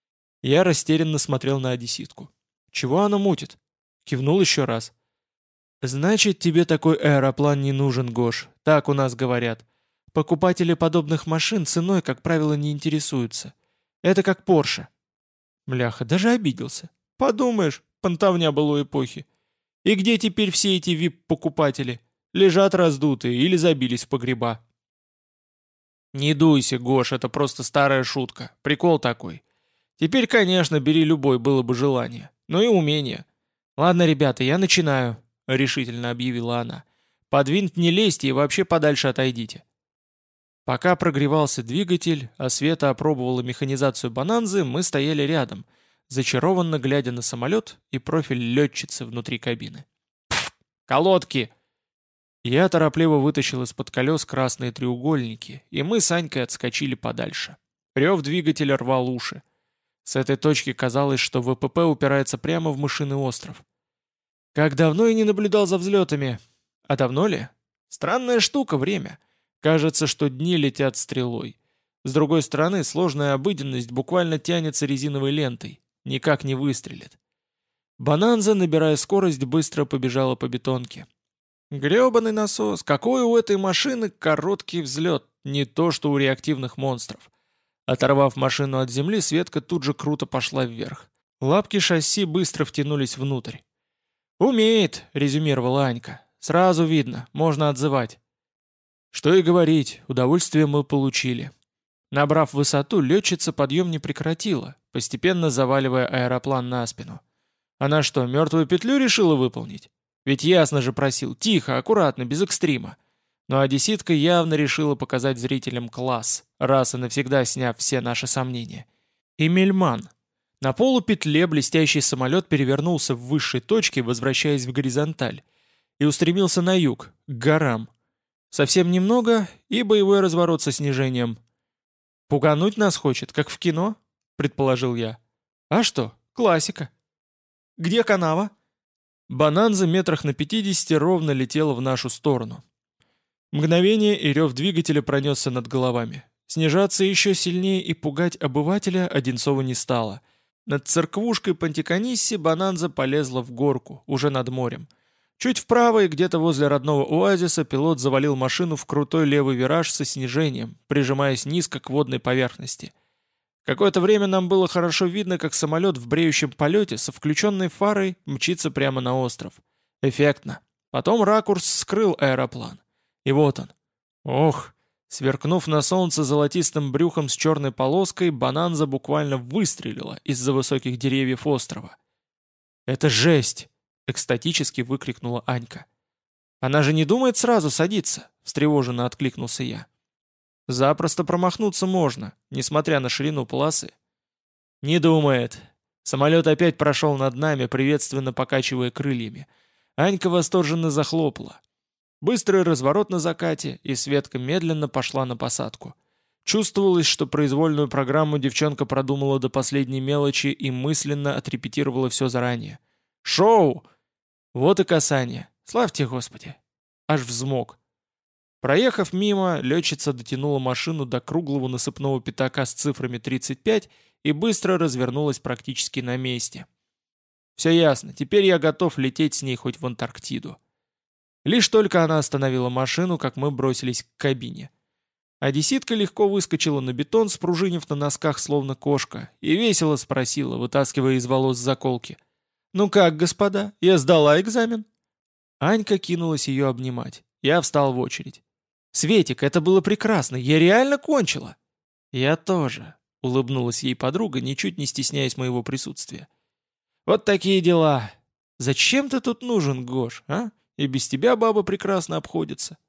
Я растерянно смотрел на одесситку. Чего она мутит? Кивнул еще раз. Значит, тебе такой аэроплан не нужен, Гош. Так у нас говорят. Покупатели подобных машин ценой, как правило, не интересуются. Это как Порше». Бляха, даже обиделся. Подумаешь, понтовня былой эпохи. И где теперь все эти вип-покупатели? Лежат раздутые или забились в погреба. Не дуйся, Гош, это просто старая шутка. Прикол такой. Теперь, конечно, бери любой, было бы желание. Но и умение. Ладно, ребята, я начинаю, решительно объявила она. Под винт не лезьте и вообще подальше отойдите. Пока прогревался двигатель, а Света опробовала механизацию Бананзы, мы стояли рядом, зачарованно глядя на самолет и профиль летчицы внутри кабины. «Колодки!» Я торопливо вытащил из-под колес красные треугольники, и мы с Анькой отскочили подальше. Рев двигателя рвал уши. С этой точки казалось, что ВПП упирается прямо в мышиный остров. Как давно я не наблюдал за взлетами. А давно ли? Странная штука время. Кажется, что дни летят стрелой. С другой стороны, сложная обыденность буквально тянется резиновой лентой. Никак не выстрелит. Бананза, набирая скорость, быстро побежала по бетонке. Гребаный насос, какой у этой машины короткий взлет, не то что у реактивных монстров. Оторвав машину от земли, Светка тут же круто пошла вверх. Лапки шасси быстро втянулись внутрь. «Умеет», — резюмировала Анька. «Сразу видно, можно отзывать». Что и говорить, удовольствие мы получили. Набрав высоту, летчица подъем не прекратила, постепенно заваливая аэроплан на спину. Она что, мертвую петлю решила выполнить? Ведь ясно же просил, тихо, аккуратно, без экстрима. Но одесситка явно решила показать зрителям класс, раз и навсегда сняв все наши сомнения. И Мельман. На полупетле блестящий самолет перевернулся в высшей точке, возвращаясь в горизонталь, и устремился на юг, к горам. Совсем немного, и боевой разворот со снижением. «Пугануть нас хочет, как в кино?» — предположил я. «А что? Классика». «Где канава?» Бананза метрах на пятидесяти ровно летела в нашу сторону. Мгновение, и рев двигателя пронесся над головами. Снижаться еще сильнее и пугать обывателя Одинцова не стало. Над церквушкой Пантиконисси Бананза полезла в горку, уже над морем. Чуть вправо и где-то возле родного оазиса пилот завалил машину в крутой левый вираж со снижением, прижимаясь низко к водной поверхности. Какое-то время нам было хорошо видно, как самолет в бреющем полете со включенной фарой мчится прямо на остров. Эффектно. Потом ракурс скрыл аэроплан. И вот он. Ох! Сверкнув на солнце золотистым брюхом с черной полоской, Бананза буквально выстрелила из-за высоких деревьев острова. «Это жесть!» — экстатически выкрикнула Анька. «Она же не думает сразу садиться!» — встревоженно откликнулся я. «Запросто промахнуться можно, несмотря на ширину полосы». «Не думает». Самолет опять прошел над нами, приветственно покачивая крыльями. Анька восторженно захлопала. Быстрый разворот на закате, и Светка медленно пошла на посадку. Чувствовалось, что произвольную программу девчонка продумала до последней мелочи и мысленно отрепетировала все заранее. «Шоу!» Вот и касание. Славьте Господи. Аж взмок. Проехав мимо, летчица дотянула машину до круглого насыпного пятака с цифрами тридцать пять и быстро развернулась практически на месте. Все ясно, теперь я готов лететь с ней хоть в Антарктиду. Лишь только она остановила машину, как мы бросились к кабине. Одесситка легко выскочила на бетон, спружинив на носках словно кошка, и весело спросила, вытаскивая из волос заколки. «Ну как, господа, я сдала экзамен?» Анька кинулась ее обнимать. Я встал в очередь. «Светик, это было прекрасно, я реально кончила!» «Я тоже», — улыбнулась ей подруга, ничуть не стесняясь моего присутствия. «Вот такие дела. Зачем ты тут нужен, Гош, а? И без тебя баба прекрасно обходится».